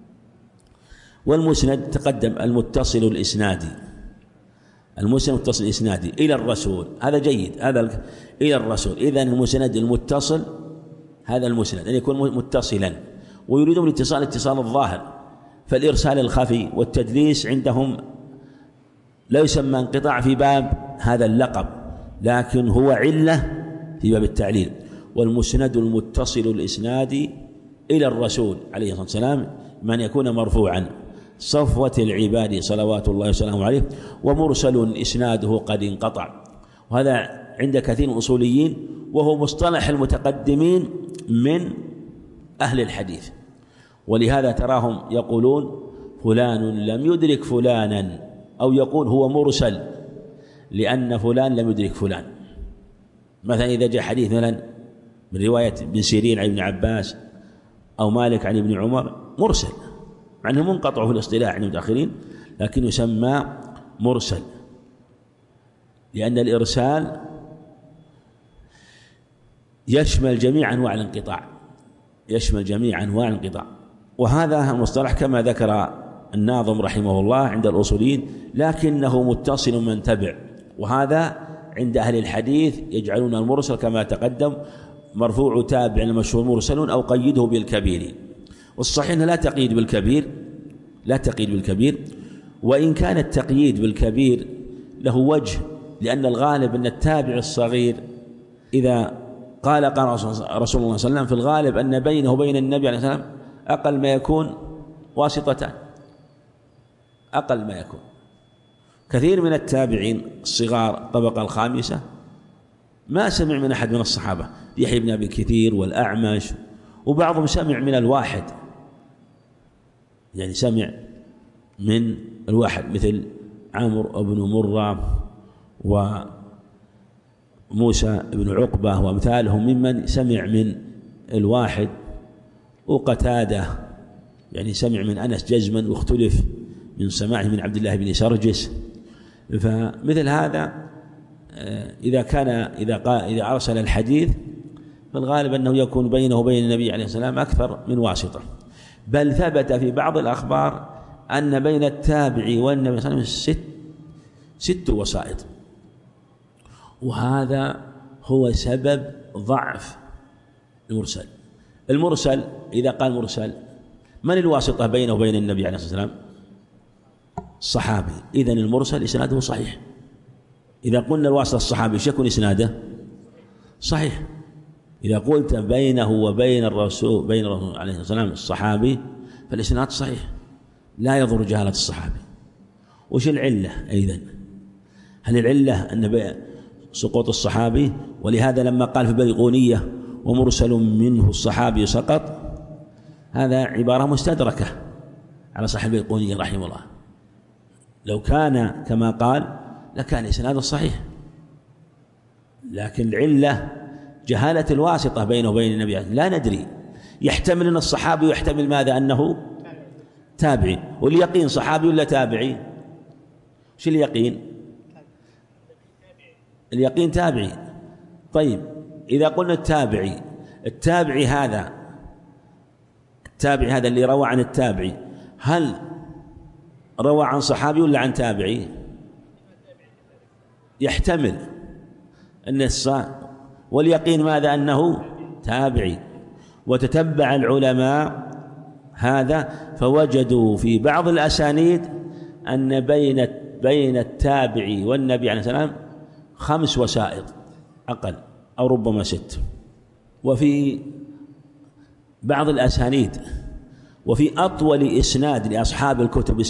والمسند تقدم المتصل الإسنادي، المسند المتصل الإسنادي إلى الرسول، هذا جيد، هذا إلى الرسول. إذن المسند المتصل هذا المسند أن يكون متصلا، ويريدون الاتصال اتصال الظاهر، فالإرسال الخفي والتدليس عندهم لا يسمى انقطاع في باب هذا اللقب، لكن هو علة في باب التعليل. والمسند المتصل الإسنادي إلى الرسول عليه الصلاة والسلام من يكون مرفوعا صفوة العباد صلوات الله وسلامه عليه، ومرسل إسناده قد انقطع. وهذا عند كثير من الأصوليين وهو مصطلح المتقدمين من أهل الحديث، ولهذا تراهم يقولون فلان لم يدرك فلانا، أو يقول هو مرسل لأن فلان لم يدرك فلان. مثلا إذا جاء حديث مثلا من رواية ابن سيرين عن ابن عباس أو مالك عن ابن عمر مرسل، مع أنه منقطع في الاصطلاح عند المتأخرين، لكن يسمى مرسل لأن الإرسال يشمل جميع أنواع الانقطاع، يشمل جميع أنواع الانقطاع. وهذا المصطلح كما ذكر الناظم رحمه الله عند الأصوليين لكنه متصل من تبع، وهذا عند أهل الحديث يجعلون المرسل كما تقدم مرفوع تابع المشهور مرسل أو قيده بالكبير. والصحيح لا تقييد بالكبير، لا تقييد بالكبير، وإن كان التقييد بالكبير له وجه، لأن الغالب أن التابع الصغير إذا قال رسول الله صلى الله عليه وسلم في الغالب أن بينه وبين النبي عليه الصلاة والسلام أقل ما يكون واسطتان، أقل ما يكون. كثير من التابعين الصغار الطبقة الخامسة ما سمع من أحد من الصحابة، يحيى بن أبي كثير والأعمش، وبعضهم سمع من الواحد، يعني سمع من الواحد مثل عمرو بن مرة وموسى بن عقبة وأمثالهم ممن سمع من الواحد. وقتادة يعني سمع من أنس جزما واختلف من سماعه من عبد الله بن سرجس. فمثل هذا إذا أرسل الحديث فالغالب أنه يكون بينه وبين النبي عليه السلام أكثر من واسطة، بل ثبت في بعض الأخبار أن بين التابع والنبي صلى الله عليه وسلم 6 وسائط، وهذا هو سبب ضعف المرسل. المرسل إذا قال مرسل من الواسطة بينه وبين النبي عليه الصلاة والسلام؟ الصحابي. إذن المرسل إسناده صحيح. إذا قلنا الواسطة الصحابي ايش يكون إسناده؟ صحيح. إذا قلت بينه وبين الرسول عليه الصلاة والسلام الصحابي فالإسناد صحيح لا يضر جهالة الصحابي. وش العلة أيضا؟ هل العلة أن سقوط الصحابي؟ ولهذا لما قال في البيقونية ومرسل منه الصحابي سقط، هذا عبارة مستدركة على صاحب البيقونية رحمه الله. لو كان كما قال لكان إسناده صحيح، لكن العلة جهالة الواسطة بينه وبين النبي، لا ندري، يحتمل أن الصحابي ويحتمل ماذا؟ أنه تابعي. واليقين صحابي ولا تابعي؟ شو اليقين؟ اليقين تابعي. طيب إذا قلنا التابعي هذا اللي روى عن التابعي، هل روى عن صحابي ولا عن تابعي؟ يحتمل أن واليقين ماذا؟ أنه تابعي. وتتبع العلماء هذا فوجدوا في بعض الأسانيد أن بين التابعي والنبي عليه السلام 5 وسائط أقل أو ربما 6. وفي بعض الأسانيد وفي أطول إسناد لأصحاب الكتب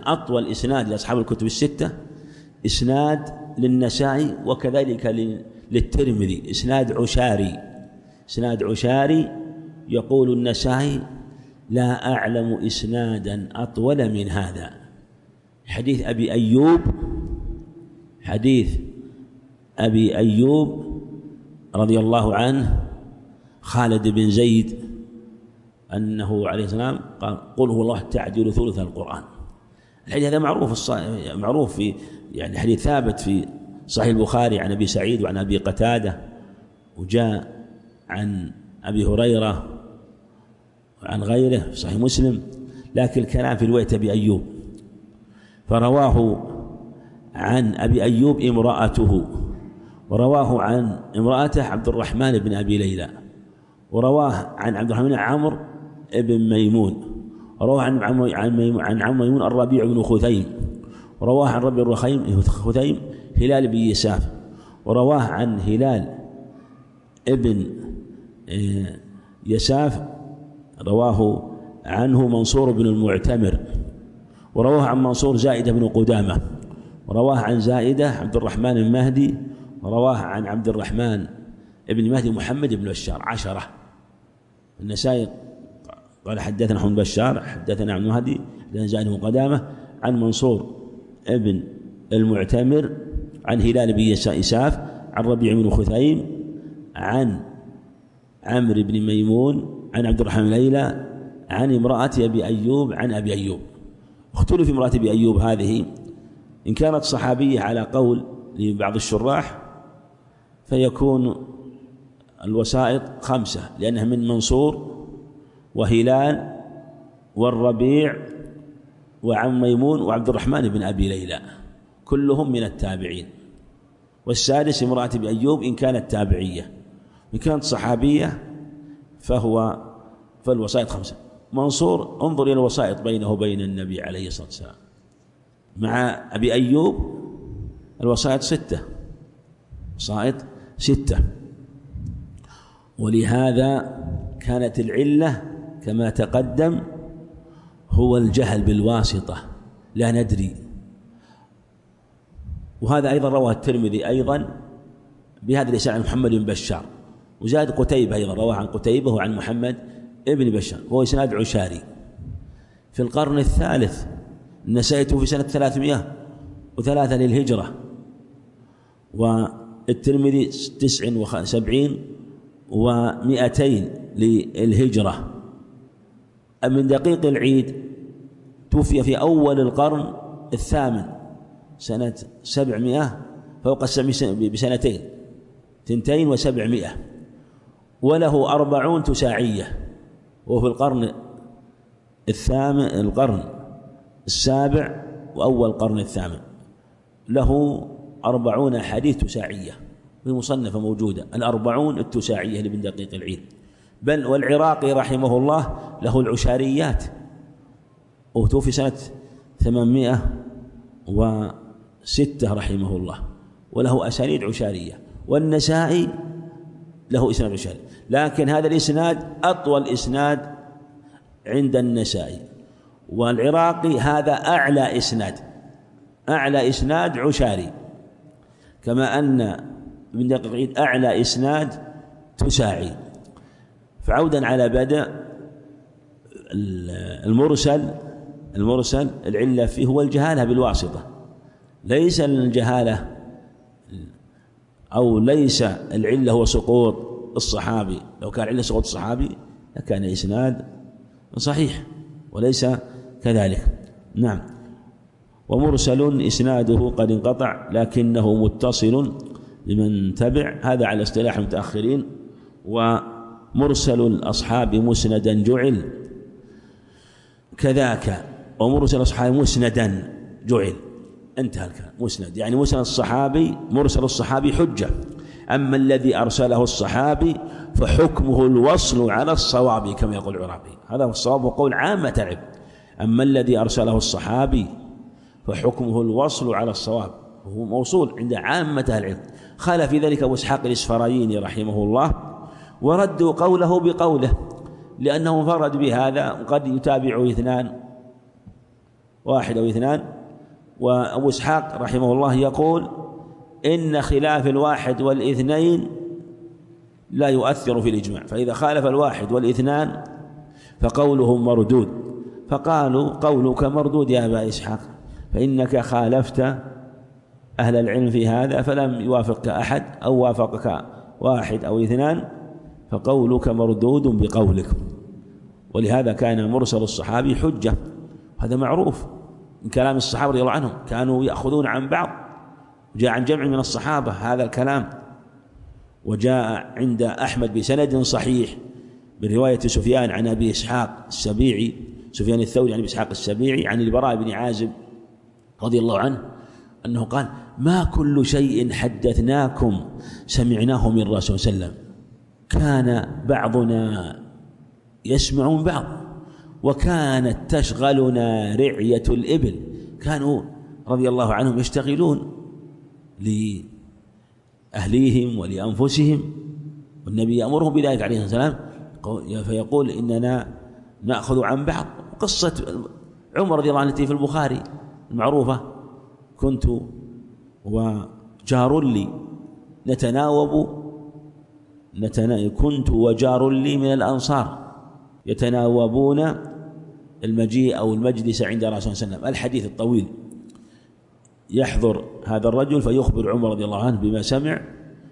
الستة إسناد للنسائي وكذلك للترمذي، إسناد عشاري يقول النسائي: لا أعلم إسنادا أطول من هذا. حديث أبي أيوب رضي الله عنه خالد بن زيد أنه عليه السلام قال: قل هو الله تعدل ثلث القرآن. الحديث هذا معروف في يعني حديث ثابت في صحيح البخاري عن أبي سعيد وعن أبي قتادة، وجاء عن أبي هريرة وعن غيره في صحيح مسلم، لكن الكلام في رواية أبي أيوب. فرواه عن أبي أيوب امرأته، ورواه عن امرأته عبد الرحمن بن أبي ليلى، ورواه عن عبد الرحمن عمرو بن ميمون، ورواه عن عمرو ميمون الربيع بن خثيم، ورواه عن ربيع خثيم هلال بن يساف، ورواه عن هلال ابن يساف رواه عنه منصور بن المعتمر، ورواه عن منصور زائدة بن قدامة، ورواه عن زائدة عبد الرحمن المهدي، ورواه عن عبد الرحمن ابن مهدي محمد بن بشار 10. النسائي قال: حدثنا محمد بن بشار، حدثنا عن مهدي، حدثنا زائدة بن قدامة، عن منصور ابن المعتمر، عن هلال بن يساف، عن ربيع بن خثيم، عن عمرو بن ميمون، عن عبد الرحمن ليلى، عن امرأة أبي أيوب، عن أبي أيوب. اختلف في امرأة أبي أيوب هذه إن كانت صحابية على قول لبعض الشراح فيكون الوسائط 5، لأنها من منصور وهلال والربيع وعم ميمون وعبد الرحمن بن أبي ليلى، كلهم من التابعين. والسادس امرأة أبي أيوب إن كانت تابعية، إن كانت صحابية فالوسائط 5. منصور انظر إلى الوسائط بينه وبين النبي عليه الصلاة والسلام. مع أبي أيوب الوسائط 6، ولهذا كانت العلة كما تقدم هو الجهل بالواسطة، لا ندري. وهذا أيضا رواه الترمذي أيضا بهذا الإسناد عن محمد بن بشار، وزاد قتيبة أيضا رواه عن قتيبة وعن محمد ابن بشار، وهو إسناد عشاري. في القرن الثالث نسيته في سنة 303 للهجرة، والترمذي 79 و200 للهجرة. من دقيق العيد توفي في أول القرن الثامن سنة 700 فوق 700 بسنتين 200 و700، وله 40 تساعية، وهو في القرن السابع وأول القرن الثامن، له 40 حديث تساعية، في مصنفة موجودة 40 التساعية لابن دقيق العيد. بل والعراقي رحمه الله له العشاريات، وتوفي سنة 806 رحمه الله، وله أسانيد عشارية. والنسائي له إسناد عشاري، لكن هذا الإسناد أطول إسناد عند النسائي، والعراقي هذا أعلى إسناد عشاري، كما أن ابن دقيق العيد أعلى إسناد تساعي. فعودا على بدء المرسل العلة فيه هو الجهالة بالواسطة، ليس الجهالة أو ليس العلة هو سقوط الصحابي. لو كان علة سقوط الصحابي لكان إسناد صحيح، وليس كذلك. نعم. ومرسل إسناده قد انقطع لكنه متصل لمن تبع، هذا على اصطلاح المتأخرين. ومرسل الأصحاب مسندا جعل كذاك، ومرسل الأصحاب مسندا جعل، انتهى الكلام. مسند يعني مرسل الصحابي حجة، أما الذي أرسله الصحابي فحكمه الوصل على الصواب كما يقول العرابي، هذا هو الصواب وقول عامة العلم. أما الذي أرسله الصحابي فحكمه الوصل على الصواب، وهو موصول عند عامة العلم. خالف في ذلك أبو إسحاق الإسفرايني رحمه الله، وردوا قوله بقوله لأنه انفرد بهذا، وقد يتابعه اثنان، واحد أو اثنان. وأبو إسحاق رحمه الله يقول إن خلاف الواحد والاثنين لا يؤثر في الإجماع، فإذا خالف الواحد والاثنان فقولهم مردود. فقالوا قولك مردود يا أبا إسحاق، فإنك خالفت أهل العلم في هذا فلم يوافقك أحد، أو وافقك واحد أو اثنان، فقولك مردود بقولك. ولهذا كان مرسل الصحابي حجة، هذا معروف من كلام الصحابة رضي الله عنهم، كانوا يأخذون عن بعض. جاء عن جمع من الصحابة هذا الكلام، وجاء عند أحمد بسند صحيح من رواية سفيان عن أبي إسحاق السبيعي، سفيان الثوري عن أبي إسحاق السبيعي عن البراء بن عازب رضي الله عنه أنه قال ما كل شيء حدثناكم سمعناه من رسول صلى الله عليه وسلم، كان بعضنا يسمع من بعض، وكانت تشغلنا رعية الإبل. كانوا رضي الله عنهم يشتغلون لأهليهم ولأنفسهم، والنبي يأمرهم بذلك عليه الصلاة والسلام، فيقول إننا نأخذ عن بعض. قصة عمر رضي الله عنه في البخاري المعروفة، كنت وجار لي كنت وجار لي من الأنصار يتناوبون المجيء أو المجلس عند رسول الله صلى الله عليه وسلم، الحديث الطويل. يحضر هذا الرجل فيخبر عمر رضي الله عنه بما سمع،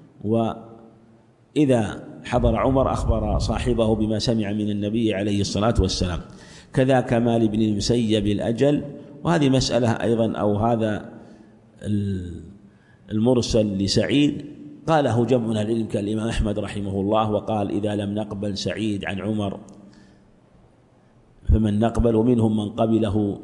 وإذا حضر عمر أخبر صاحبه بما سمع من النبي عليه الصلاة والسلام. كذا كمال بن المسيب الأجل. وهذه مسألة أيضا، أو هذا المرسل لسعيد قاله جمع من العلم كالإمام أحمد رحمه الله، وقال إذا لم نقبل سعيد عن عمر فمن نقبل، ومنهم من قبله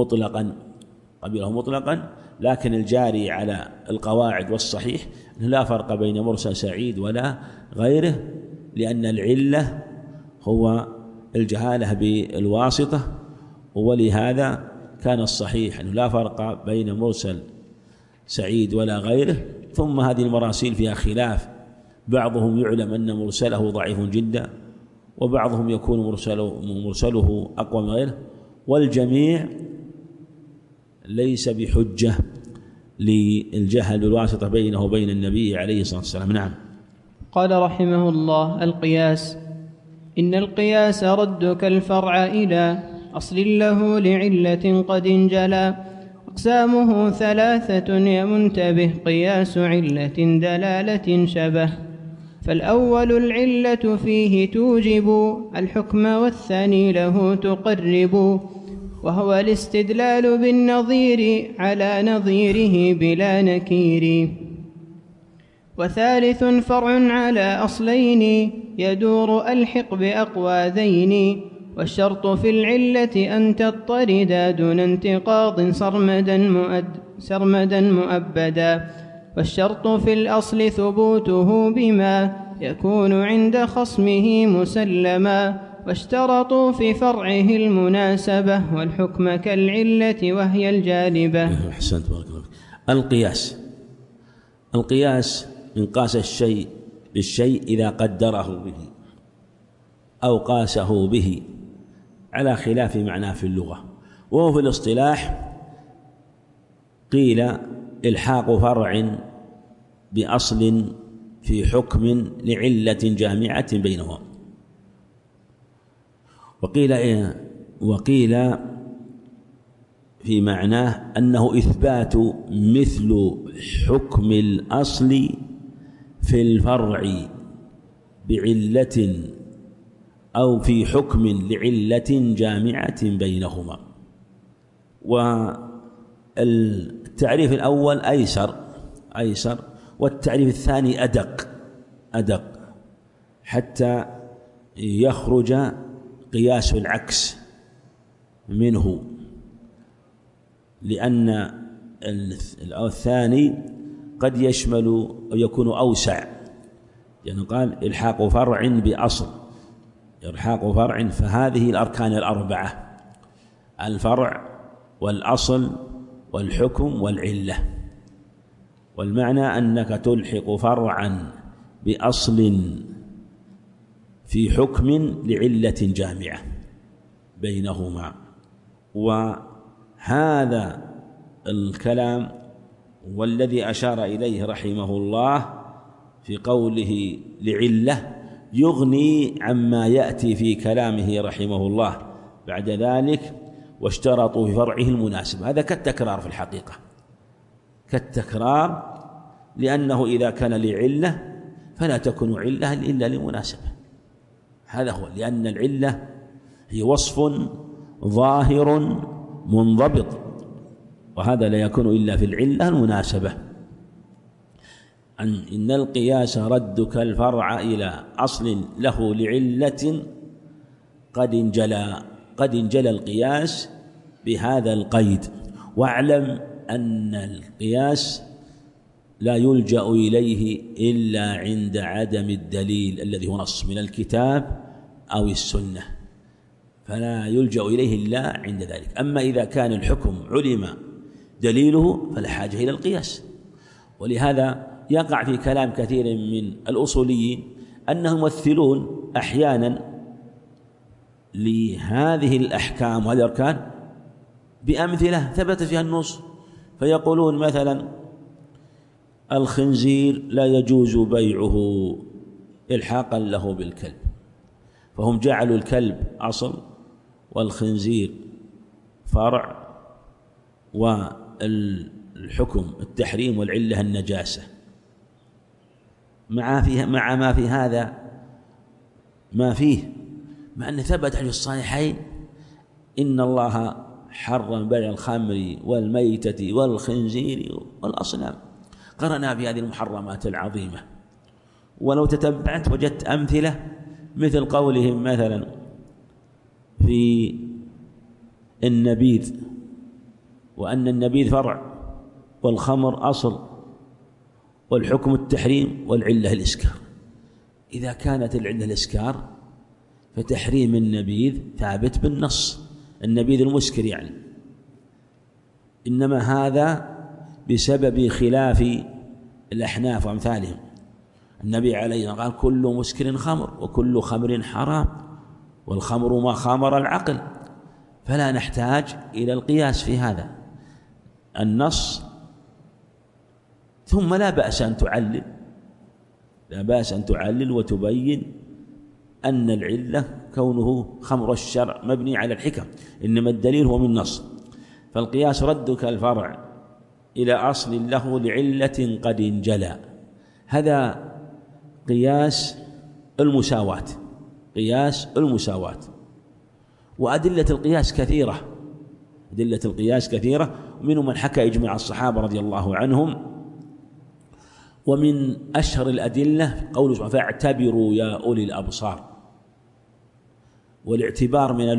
مطلقا، لكن الجاري على القواعد والصحيح لا فرق بين مرسل سعيد ولا غيره، لأن العلة هو الجهالة بالواسطة، ولهذا كان الصحيح أنه لا فرق بين مرسل سعيد ولا غيره. ثم هذه المراسيل فيها خلاف، بعضهم يعلم أن مرسله ضعيف جدا، وبعضهم يكون مرسله أقوى من غيره، والجميع ليس بحجة للجهل بالواسطة بينه وبين النبي عليه الصلاة والسلام. نعم. قال رحمه الله: القياس. إن القياس ردك الفرع إلى أصل له لعلة قد انجلى، أقسامه ثلاثة يا منتبه، قياس علة دلالة شبه. فالأول العلة فيه توجب الحكم، والثاني له تقرب، وهو الاستدلال بالنظير على نظيره بلا نكير. وثالث فرع على أصلين يدور ألحق بأقوى ذين، والشرط في العلة أن تضطردا دون انتقاض سرمدا مؤبدا، والشرط في الأصل ثبوته بما يكون عند خصمه مسلما، واشترطوا في فرعه المناسبة والحكم كالعلة وهي الجالبة. أحسنت، بارك الله فيك. القياس من قاس الشيء بالشيء إذا قدره به أو قاسه به على خلاف معناه في اللغة. وهو في الاصطلاح قيل إلحاق فرع بأصل في حكم لعلة جامعة بينهما، وقيل في معناه أنه إثبات مثل حكم الأصل في الفرع بعلة أو في حكم لعلة جامعة بينهما. والتعريف الأول أيسر، والتعريف الثاني أدق حتى يخرج قياس العكس منه، لأن الثاني قد يشمل أو يكون أوسع، يعني قال إلحاق فرع بأصل، إلحاق فرع، فهذه الأركان الأربعة: الفرع والأصل والحكم والعلة. والمعنى أنك تلحق فرعا بأصل في حكم لعلة جامعة بينهما. وهذا الكلام والذي أشار إليه رحمه الله في قوله لعلة يغني عما يأتي في كلامه رحمه الله بعد ذلك: واشترطوا في فرعه المناسب. هذا كالتكرار في الحقيقة، كالتكرار، لأنه إذا كان لعلة فلا تكون علة إلا لمناسبة. هذا هو، لأن العلة هي وصف ظاهر منضبط، وهذا لا يكون إلا في العلة المناسبة. إن القياس ردك الفرع إلى أصل له لعلة قد انجلى القياس بهذا القيد. واعلم أن القياس لا يلجأ إليه إلا عند عدم الدليل الذي هو نص من الكتاب أو السنة، فلا يلجأ إليه إلا عند ذلك. أما إذا كان الحكم علم دليله فلا حاجة إلى القياس. ولهذا يقع في كلام كثير من الأصوليين أنهم يمثلون أحيانا لهذه الأحكام وهذه الأركان بأمثلة ثبت فيها النص، فيقولون مثلا الخنزير لا يجوز بيعه إلحاقا له بالكلب، فهم جعلوا الكلب أصل والخنزير فرع، والحكم التحريم والعلة النجاسة. مع ما في هذا ما فيه، مع أن ثبت في الصحيحين إن الله حرم بيع الخمر والميتة والخنزير والأصنام، قرنا في هذه المحرمات العظيمة. ولو تتبعت وجدت أمثلة مثل قولهم مثلا في النبيذ، وأن النبيذ فرع والخمر أصل والحكم التحريم والعلة الإسكار. إذا كانت العلة الإسكار فتحريم النبيذ ثابت بالنص، النبيذ المسكر يعني، إنما هذا بسبب خلاف الأحناف وأمثالهم. النبي عليه الصلاة والسلام قال: كل مسكر خمر وكل خمر حرام، والخمر ما خامر العقل، فلا نحتاج إلى القياس في هذا النص. ثم لا بأس أن تعلل وتبين أن العلة كونه خمر الشرع مبني على الحكم، إنما الدليل هو من نص. فالقياس ردك الفرع إلى أصل له لعلة قد انجلى. هذا قياس المساواة. وأدلة القياس كثيرة، ومنهم من حكى إجماع الصحابة رضي الله عنهم. ومن أشهر الأدلة قوله سبحانه: فاعتبروا يا أولي الأبصار. والاعتبار من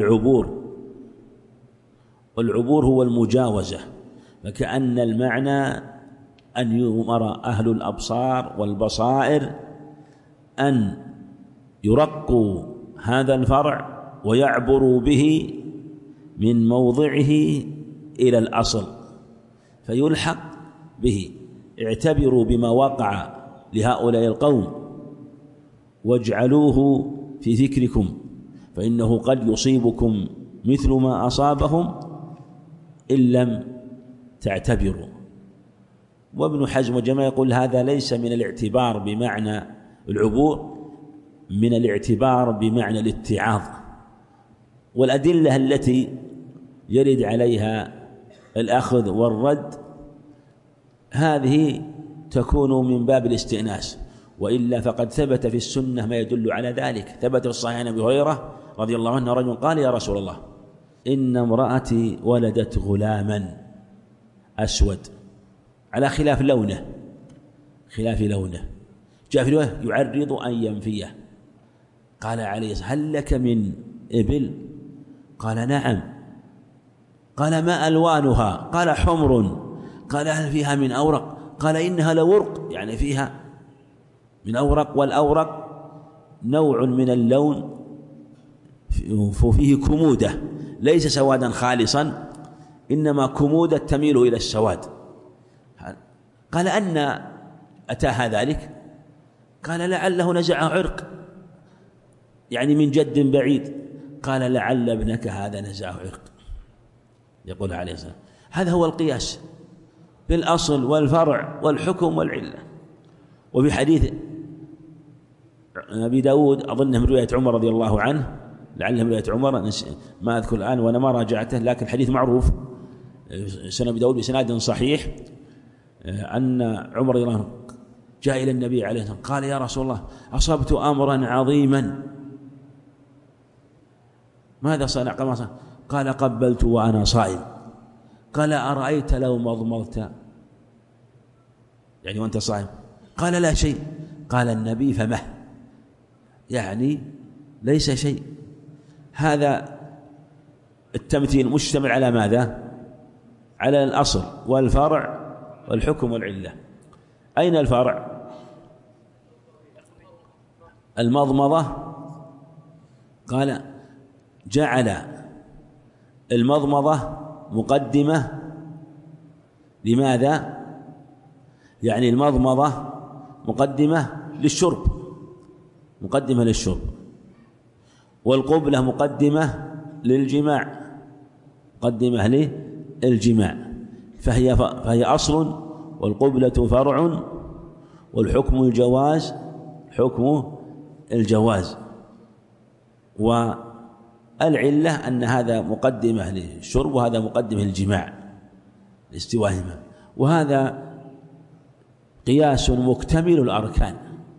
والعبور هو المجاوزة، فكأن المعنى أن يؤمر أهل الأبصار والبصائر أن يرقوا هذا الفرع ويعبروا به من موضعه إلى الأصل فيلحق به. اعتبروا بما وقع لهؤلاء القوم واجعلوه في ذكركم، فإنه قد يصيبكم مثل ما أصابهم إن لم تعتبروا. وابن حزم وجماعة يقول هذا ليس من الاعتبار بمعنى العبور، من الاعتبار بمعنى الاتعاظ. والأدلة التي يرد عليها الأخذ والرد هذه تكون من باب الاستئناس، وإلا فقد ثبت في السنة ما يدل على ذلك. ثبت في الصحيح عن أبي هريرة رضي الله عنه رجل قال: يا رسول الله، إن امرأتي ولدت غلاما أسود على خلاف خلاف لونه. جاء في رواية يعرض أن ينفيه. قال عليه الصلاة والسلام: هل لك من إبل؟ قال: نعم. قال: ما ألوانها؟ قال: حمر. قال: هل فيها من أورق؟ قال: إنها لورق، يعني فيها من أورق، والأورق نوع من اللون فيه كمودة، ليس سوادا خالصا، إنما كمودة تميل إلى السواد. قال: أن أتاها ذلك؟ قال: لعله نزع عرق، يعني من جد بعيد. قال: لعل ابنك هذا نزع عرق. يقول عليه الصلاة والسلام: هذا هو القياس بالأصل والفرع والحكم والعلة. وفي حديث أبي داود أظنه من رواية عمر رضي الله عنه، لعله من رواية عمر، ما أذكر الآن وأنا ما راجعته، لكن الحديث معروف سنة أبي داود بسناد صحيح، أن عمر رضي الله عنه جاء إلى النبي عليه الصلاة والسلام قال: يا رسول الله، أصبت أمرا عظيما. ماذا صنع؟ قال: قبلت وأنا صائم. قال: أرأيت لو مضمضت، يعني وأنت صائم؟ قال: لا شيء. قال النبي: فمه، يعني ليس شيء. هذا التمثيل مشتمل على ماذا؟ على الأصل والفرع والحكم والعلة. أين الفرع؟ المضمضة. قال: جعل المضمضة مقدمة. لماذا؟ يعني المضمضة مقدمة للشرب، مقدمة للشرب، والقبلة مقدمة للجماع، مقدمة للجماع، فهي أصل، والقبلة فرع، والحكم الجواز، حكم الجواز. والعلة أن هذا مقدمة للشرب وهذا مقدمة للجماع لاستواهما. وهذا قياس مكتمل الأركان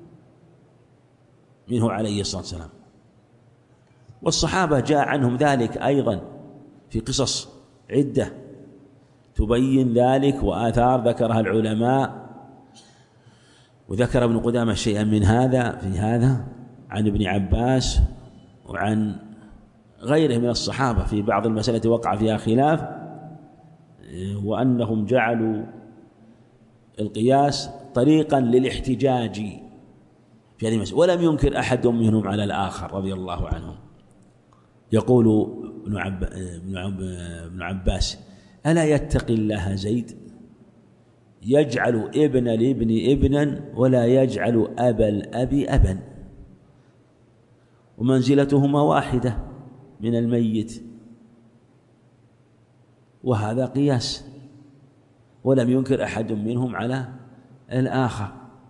منه عليه الصلاة والسلام. والصحابة جاء عنهم ذلك أيضا في قصص عدة تبين ذلك، وآثار ذكرها العلماء، وذكر ابن قدامة شيئا من هذا في هذا عن ابن عباس وعن غيره من الصحابة في بعض المسألة وقع فيها خلاف، وأنهم جعلوا القياس طريقا للاحتجاج في هذه المسألة، ولم ينكر أحد منهم على الآخر رضي الله عنهم. يقول ابن عباس: ألا يتقي الله زيد؟ يجعل ابن الابن ابنا ولا يجعل أبا الأب أبا، ومنزلتهما واحدة من الميت. وهذا قياس، ولم ينكر أحد منهم على الآخر.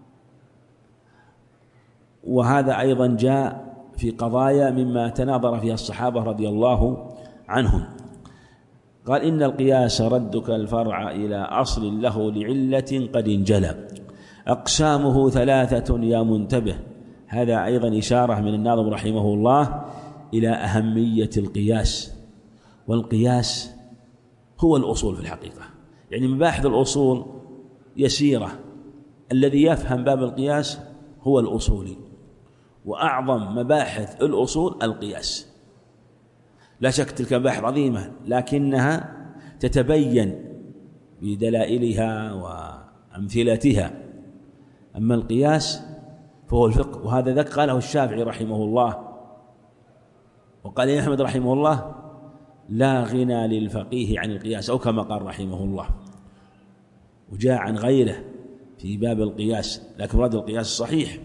وهذا أيضا جاء في قضايا مما تناظر فيها الصحابة رضي الله عنهم. قال: إن القياس ردك الفرع إلى أصل له لعلة قد انجلى، أقسامه ثلاثة يا منتبه. هذا أيضا إشارة من الناظم رحمه الله إلى أهمية القياس. والقياس هو الأصول في الحقيقة، يعني مباحث الأصول يسيرة، الذي يفهم باب القياس هو الأصولي، وأعظم مباحث الأصول القياس. لا شك تلك مباحث عظيمة، لكنها تتبين بدلائلها وأمثلتها. أما القياس فهو الفقه، وهذا ذاك قاله الشافعي رحمه الله، وقال أحمد رحمه الله: لا غنى للفقيه عن القياس، أو كما قال رحمه الله. وجاء عن غيره في باب القياس، لكن مراد القياس الصحيح.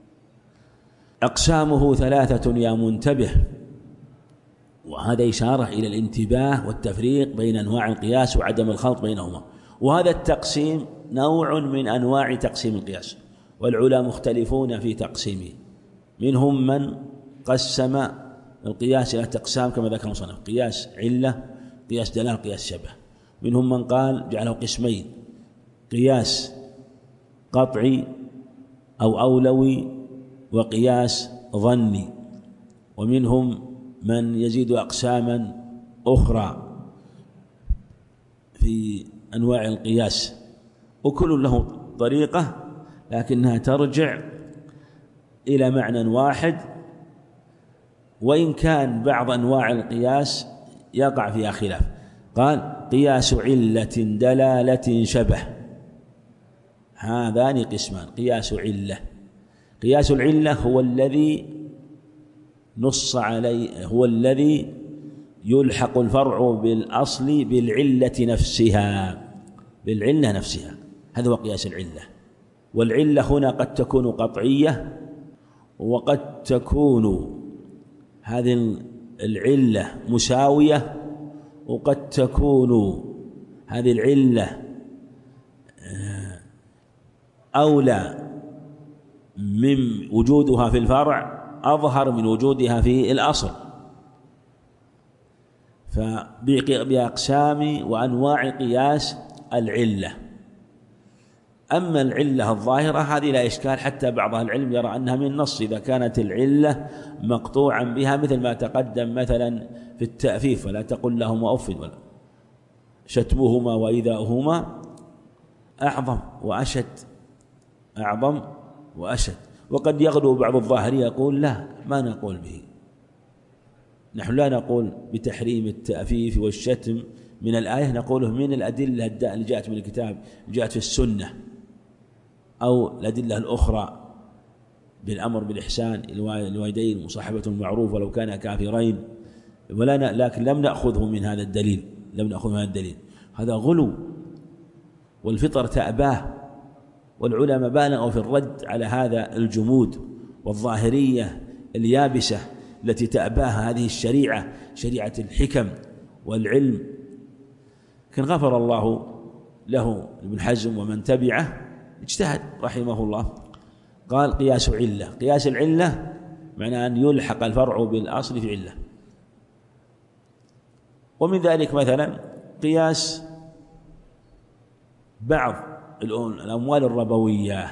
أقسامه ثلاثة يا منتبه، وهذا إشارة إلى الانتباه والتفريق بين أنواع القياس وعدم الخلط بينهما. وهذا التقسيم نوع من أنواع تقسيم القياس، والعلماء مختلفون في تقسيمه. منهم من قسم القياس إلى أقسام كما ذكر المصنف: قياس علة، قياس دلالة، قياس شبه. منهم من قال جعله قسمين: قياس قطعي أو أولوي، وقياس ظني. ومنهم من يزيد أقساما أخرى في أنواع القياس، وكل له طريقة لكنها ترجع إلى معنى واحد، وإن كان بعض أنواع القياس يقع فيها خلاف. قال قياس علة دلالة شبه، هذان قسمان. قياس علة، قياس العلة هو الذي نص عليه، هو الذي يلحق الفرع بالأصل بالعلة نفسها، بالعلة نفسها، هذا هو قياس العلة. والعلة هنا قد تكون قطعية، وقد تكون هذه العلة مساوية، وقد تكون هذه العلة أولى من وجودها في الفرع أظهر من وجودها في الأصل. فبأقسام وأنواع قياس العلة. أما العلة الظاهرة هذه لا إشكال، حتى بعض أهل العلم يرى أنها من النص إذا كانت العلة مقطوعا بها، مثل ما تقدم مثلا في التأفيف: ولا تقل لهما أف ولا شتمهما وإيذاؤهما أعظم وأشد، أعظم وأشد. وقد يغلو بعض الظاهرية يقول لا، ما نقول به، نحن لا نقول بتحريم التأفيف والشتم من الآية، نقوله من الأدلة اللي جاءت من الكتاب، جاءت في السنة، أو الأدلة الأخرى بالأمر بالإحسان الوالدين وصاحبة المعروف ولو كان كافرين، لكن لم نأخذه من هذا الدليل، لم نأخذ من هذا الدليل. هذا غلو، والفطر تأباه، والعلماء بالغوا في الرد على هذا الجمود والظاهرية اليابسة التي تأباها هذه الشريعة، شريعة الحكم والعلم. كان غفر الله له ابن حزم ومن تبعه، اجتهد رحمه الله. قال قياس علة، قياس العلة معنى أن يلحق الفرع بالأصل في علة. ومن ذلك مثلا قياس بعض الأموال الربوية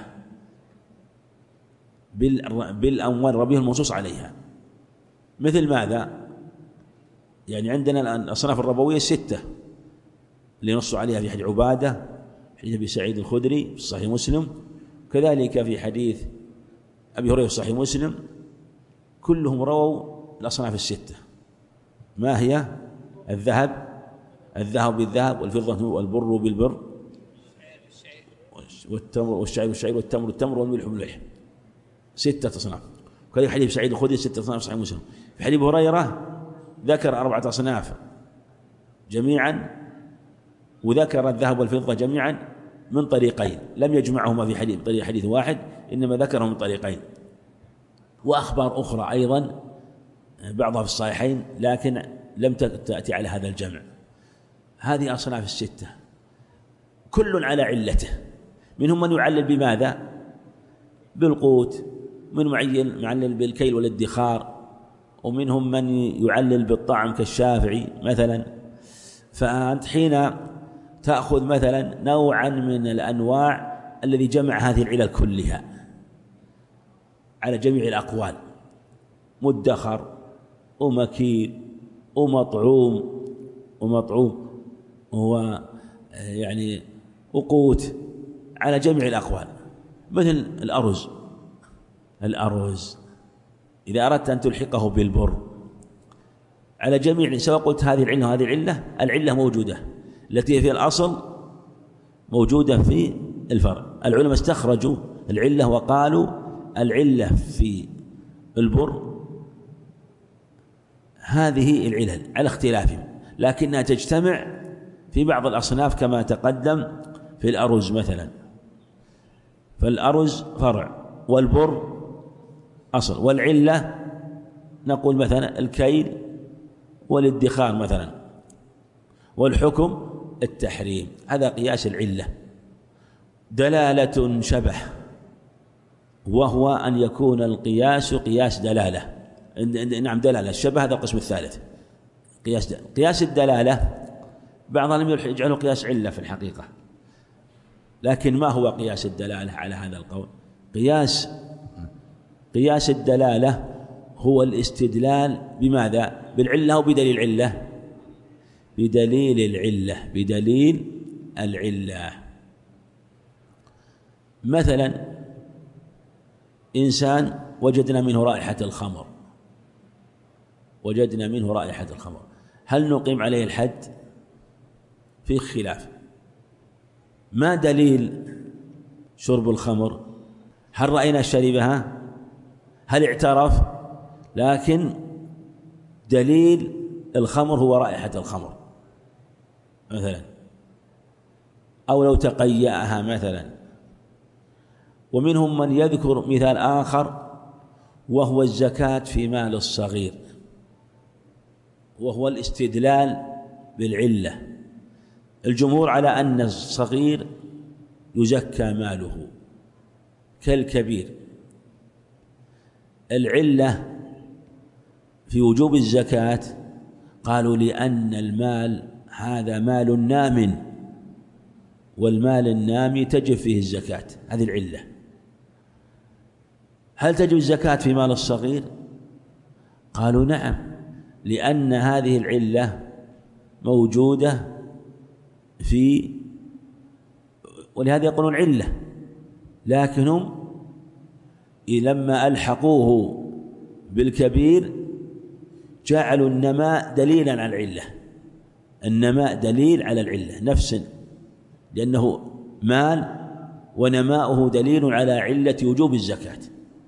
بالأموال الربوية المنصوص عليها. مثل ماذا؟ يعني عندنا الأصناف الربوية 6 اللي نصوا عليها في حديث عبادة، حديث أبي سعيد الخدري في صحيح مسلم، كذلك في حديث أبي هريرة في صحيح مسلم، كلهم رووا الأصناف 6. ما هي؟ الذهب بالذهب، والفضة والبر بالبر، والتمر والشعير بالشعير، والتمر والملح بالملح، 6 أصناف. وكذلك حديث سعيد الخدري 6 أصناف صحيح مسلم. في حديث هريرة ذكر 4 أصناف جميعا، وذكر الذهب والفضة جميعا من طريقين، لم يجمعهما في حديث واحد، إنما ذكرهم من طريقين. وأخبار أخرى أيضا بعضها في الصحيحين لكن لم تأتي على هذا الجمع. هذه أصناف 6 كل على علته. منهم من يعلل بماذا؟ بالقوت، من يعلل بالكيل والادخار، ومنهم من يعلل بالطعم كالشافعي مثلا. فأنت حين تأخذ مثلا نوعا من الأنواع الذي جمع هذه العلل كلها على جميع الأقوال، مدخر ومكيل ومطعوم هو يعني وقوت على جميع الأقوال. مثل الأرز إذا أردت أن تلحقه بالبر على جميع، سواء قلت هذه العلة وهذه العلة موجودة، التي في الأصل موجودة في الفرع. العلماء استخرجوا العلة وقالوا العلة في البر هذه العلل على اختلافهم، لكنها تجتمع في بعض الأصناف كما تقدم في الأرز مثلا. فالأرز فرع والبر أصل، والعلة نقول مثلا الكيل والادخار مثلا، والحكم التحريم. هذا قياس العلة. دلالة شبه، وهو أن يكون القياس قياس دلالة. نعم دلالة. الشبه هذا القسم الثالث. قياس الدلالة بعضهم لم يجعله قياس علة في الحقيقة، لكن ما هو قياس الدلالة على هذا القول؟ قياس الدلالة هو الاستدلال بماذا؟ بالعلة أو بدليل العلة؟ بدليل العلة. مثلا إنسان وجدنا منه رائحة الخمر، وجدنا منه رائحة الخمر، هل نقيم عليه الحد؟ فيه خلاف. ما دليل شرب الخمر؟ هل رأينا شربها؟ هل اعترف؟ لكن دليل الخمر هو رائحة الخمر مثلا، أو لو تقيأها مثلا. ومنهم من يذكر مثال آخر وهو الزكاة في مال الصغير، وهو الاستدلال بالعلة. الجمهور على أن الصغير يزكى ماله كالكبير. العلة في وجوب الزكاة قالوا لأن المال هذا مال نام، والمال النامي تجب فيه الزكاة، هذه العلة. هل تجب الزكاة في مال الصغير؟ قالوا نعم، لأن هذه العلة موجودة في، ولهذا يقولون علة، لكنهم لما ألحقوه بالكبير جعلوا النماء دليلا على العلة. النماء دليل على العلة نفسا، لأنه مال ونماؤه دليل على علة وجوب الزكاة،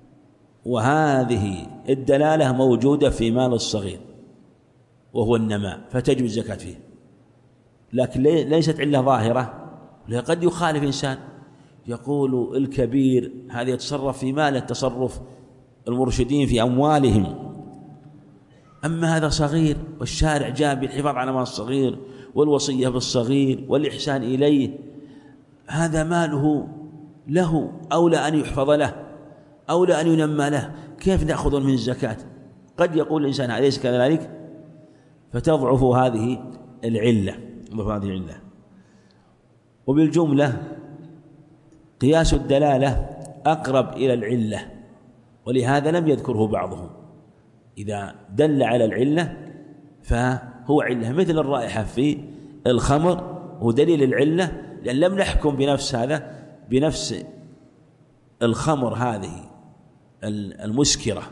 وهذه الدلالة موجودة في مال الصغير وهو النماء، فتجب الزكاة فيه. لكن ليست علة ظاهرة، قد يخالف إنسان يقول الكبير هذا يتصرف في ماله تصرف المرشدين في أموالهم، أما هذا صغير والشارع جاء بالحفاظ على مال الصغير والوصية بالصغير والإحسان إليه، هذا ماله له، أولى أن يحفظ له، أولى أن ينمى له، كيف نأخذ من الزكاة؟ قد يقول الإنسان أليس كذلك؟ فتضعف هذه العلة. وبالجملة قياس الدلالة أقرب إلى العلة، ولهذا لم يذكره بعضهم. إذا دل على العلة فهو علة، مثل الرائحة في الخمر هو دليل العلة، لأن لم نحكم بنفس الخمر هذه المسكرة،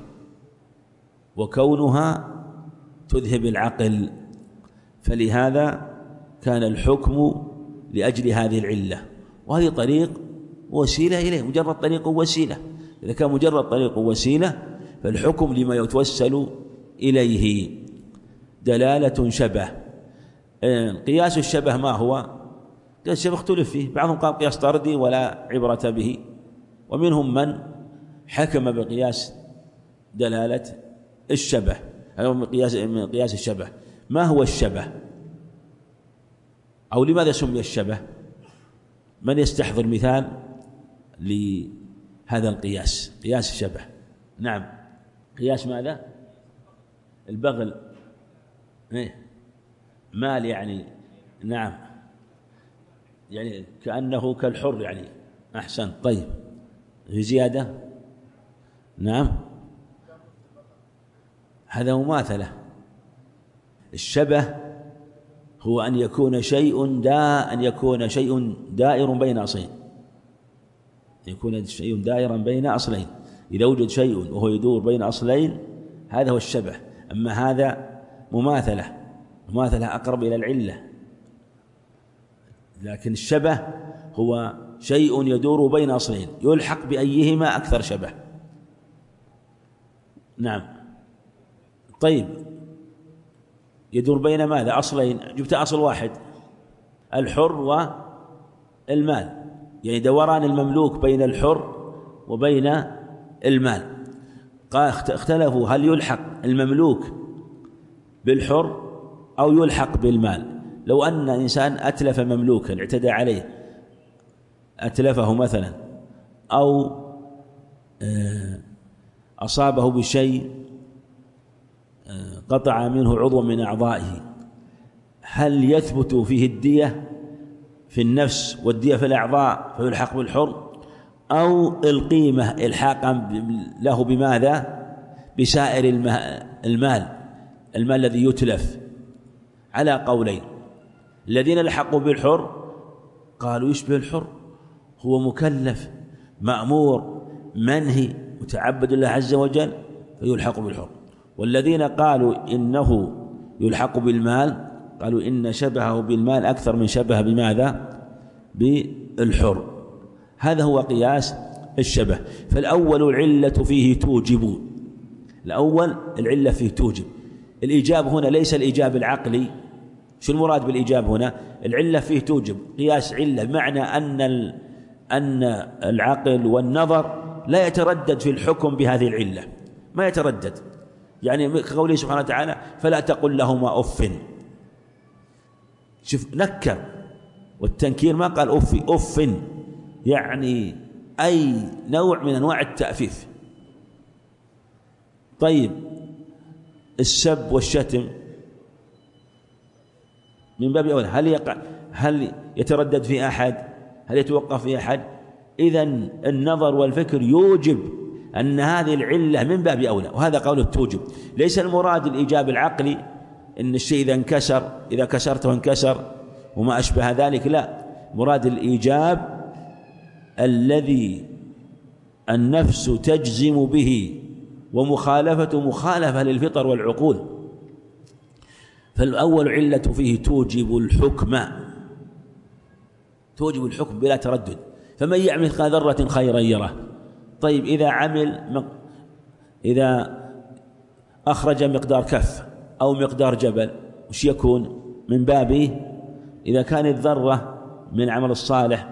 وكونها تذهب العقل، فلهذا كان الحكم لأجل هذه العلة، وهذه طريق وسيلة إليه، مجرد طريق وسيلة. إذا كان مجرد طريق وسيلة فالحكم لما يتوسل إليه. دلالة شبه. قياس الشبه ما هو؟ قياس الشبه اختلف فيه، بعضهم قال قياس طردي ولا عبرة به، ومنهم من حكم بقياس دلالة الشبه، من قياس الشبه. ما هو الشبه؟ أو لماذا سمي الشبه؟ من يستحضر مثال لهذا القياس، قياس الشبه؟ نعم، قياس ماذا؟ البغل، مال يعني، نعم، يعني كأنه كالحر يعني. أحسن. طيب، في زيادة؟ نعم، هذا مماثلة. الشبه هو أن يكون شيء دائر بين أصلين، يكون شيء دائرا بين أصلين. إذا وجد شيء وهو يدور بين أصلين هذا هو الشبه. أما هذا مماثلة أقرب إلى العلة، لكن الشبه هو شيء يدور بين أصلين يلحق بأيهما أكثر شبه. نعم. طيب، يدور بين ماذا؟ أصلين، جبت أصل واحد، الحر والمال، يعني دوران المملوك بين الحر وبين المال. قال اختلفوا هل يلحق المملوك بالحر أو يلحق بالمال. لو أن إنسان أتلف مملوكا، اعتدى عليه، أتلفه مثلا، أو أصابه بشيء قطع منه عضو من أعضائه، هل يثبت فيه الدية في النفس والدية في الأعضاء فيلحق بالحر، أو القيمة إلحاقا له بماذا؟ بسائر المال الذي يتلف؟ على قولين. الذين لحقوا بالحر قالوا يشبه الحر، هو مكلف مأمور منهي وتعبد الله عز وجل فيلحق بالحر. والذين قالوا إنه يلحق بالمال قالوا إن شبهه بالمال أكثر من شبه بماذا؟ بالحر. هذا هو قياس الشبه. فالأول العلة فيه توجب، الأول العلة فيه توجب. الإيجاب هنا ليس الإيجاب العقلي. شو المراد بالإيجاب هنا؟ العلة فيه توجب، قياس علة، بمعنى أن العقل والنظر لا يتردد في الحكم بهذه العلة، ما يتردد. يعني كقوله سبحانه وتعالى فلا تقل لهما أف. شوف نكر، والتنكير ما قال أف، يعني أي نوع من أنواع التأفيف. طيب السب والشتم من باب أولى، هل يتردد في أحد؟ هل يتوقف في أحد؟ إذن النظر والفكر يوجب أن هذه العلة من باب أولى، وهذا قوله توجب. ليس المراد الإيجاب العقلي إن الشيء إذا كسرته انكسر وما أشبه ذلك، لا، مراد الإيجاب الذي النفس تجزم به ومخالفة مخالفة للفطر والعقول. فالأول علة فيه توجب الحكم بلا تردد. فمن يعمل مثقال ذرة خيرا يره. طيب إذا أخرج مقدار كف أو مقدار جبل، وش يكون من بابه؟ إذا كانت ذرة من عمل الصالح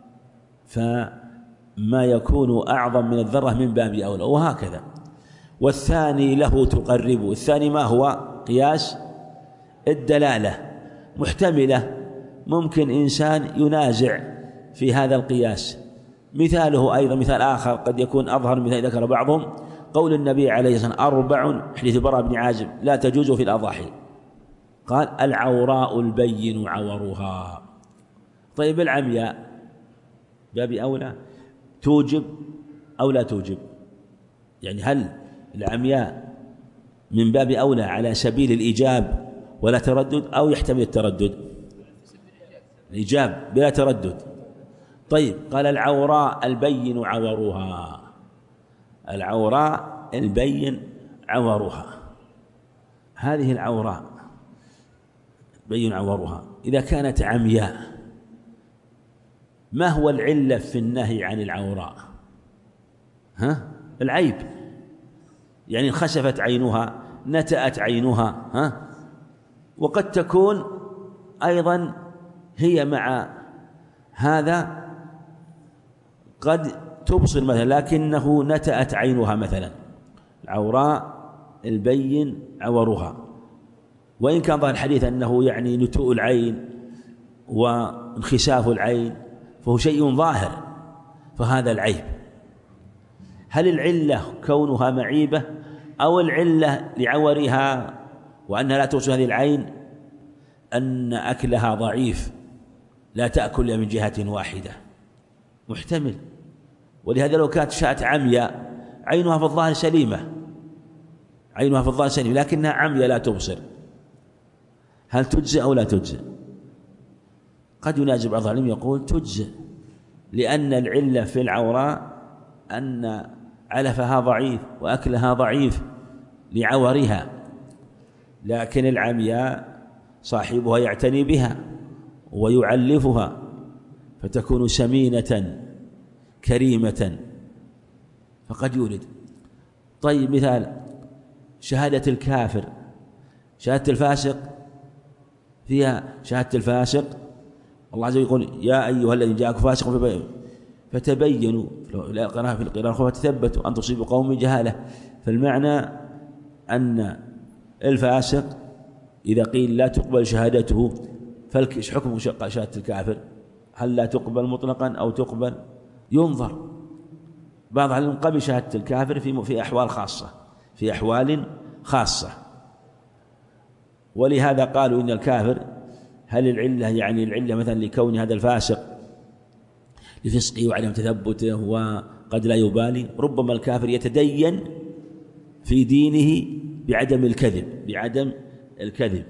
فما يكون أعظم من الذرة من باب أولى، وهكذا. والثاني له تقرب. الثاني ما هو؟ قياس الدلالة، محتملة، ممكن إنسان ينازع في هذا القياس. مثاله أيضا مثال آخر قد يكون أظهر من مثال ذكر بعضهم، قول النبي عليه الصلاة والسلام 4 حديث براء بن عازب لا تجوز في الأضاحي، قال العوراء البين عورها. طيب العمياء باب أولى توجب أو لا توجب؟ يعني هل العمياء من باب أولى على سبيل الإيجاب ولا تردد، أو يحتمل التردد؟ الإيجاب بلا تردد. طيب قال العوراء البين عورها، العوراء البين عورها، هذه العوراء بين عورها إذا كانت عمياء، ما هو العلة في النهي عن العوراء؟ العيب، يعني خسفت عينها، نتأت عينها، وقد تكون أيضا هي مع هذا قد تبصر مثلا لكنه نتأت عينها مثلا. العوراء البين عورها، وإن كان ظاهر الحديث أنه يعني نتوء العين وانخساف العين فهو شيء ظاهر، فهذا العيب. هل العلة كونها معيبة، أو العلة لعورها وأنها لا توصل هذه العين أن أكلها ضعيف لا تأكل من جهة واحدة؟ محتمل. ولهذا لو كانت شاة عمياء عينها في الظاهر سليمة، عينها في الظاهر سليمة لكنها عمياء لا تبصر، هل تجزئ أو لا تجزئ؟ قد ينازع بعض العلم يقول تجزئ، لأن العلة في العوراء أن علفها ضعيف وأكلها ضعيف لعورها، لكن العمياء صاحبها يعتني بها ويعلفها فتكون سمينة كريمة فقد يولد. طيب مثال شهادة الكافر، شهادة الفاسق فيها شهادة الفاسق، الله عز وجل يقول يا أيها الذين جاءكم فاسق فتبينوا في القراءة فتثبتوا أن تصيبوا قوم جهالة. فالمعنى أن الفاسق إذا قيل لا تقبل شهادته فالش حكم شهادة الكافر؟ هل لا تقبل مطلقا أو تقبل؟ ينظر. بعض العلم قبل شهادة الكافر في أحوال خاصة، في أحوال خاصة. ولهذا قالوا إن الكافر هل العلة يعني العلة مثلا لكون هذا الفاسق لفسقه وعدم تثبته وقد لا يبالي؟ ربما الكافر يتدين في دينه بعدم الكذب.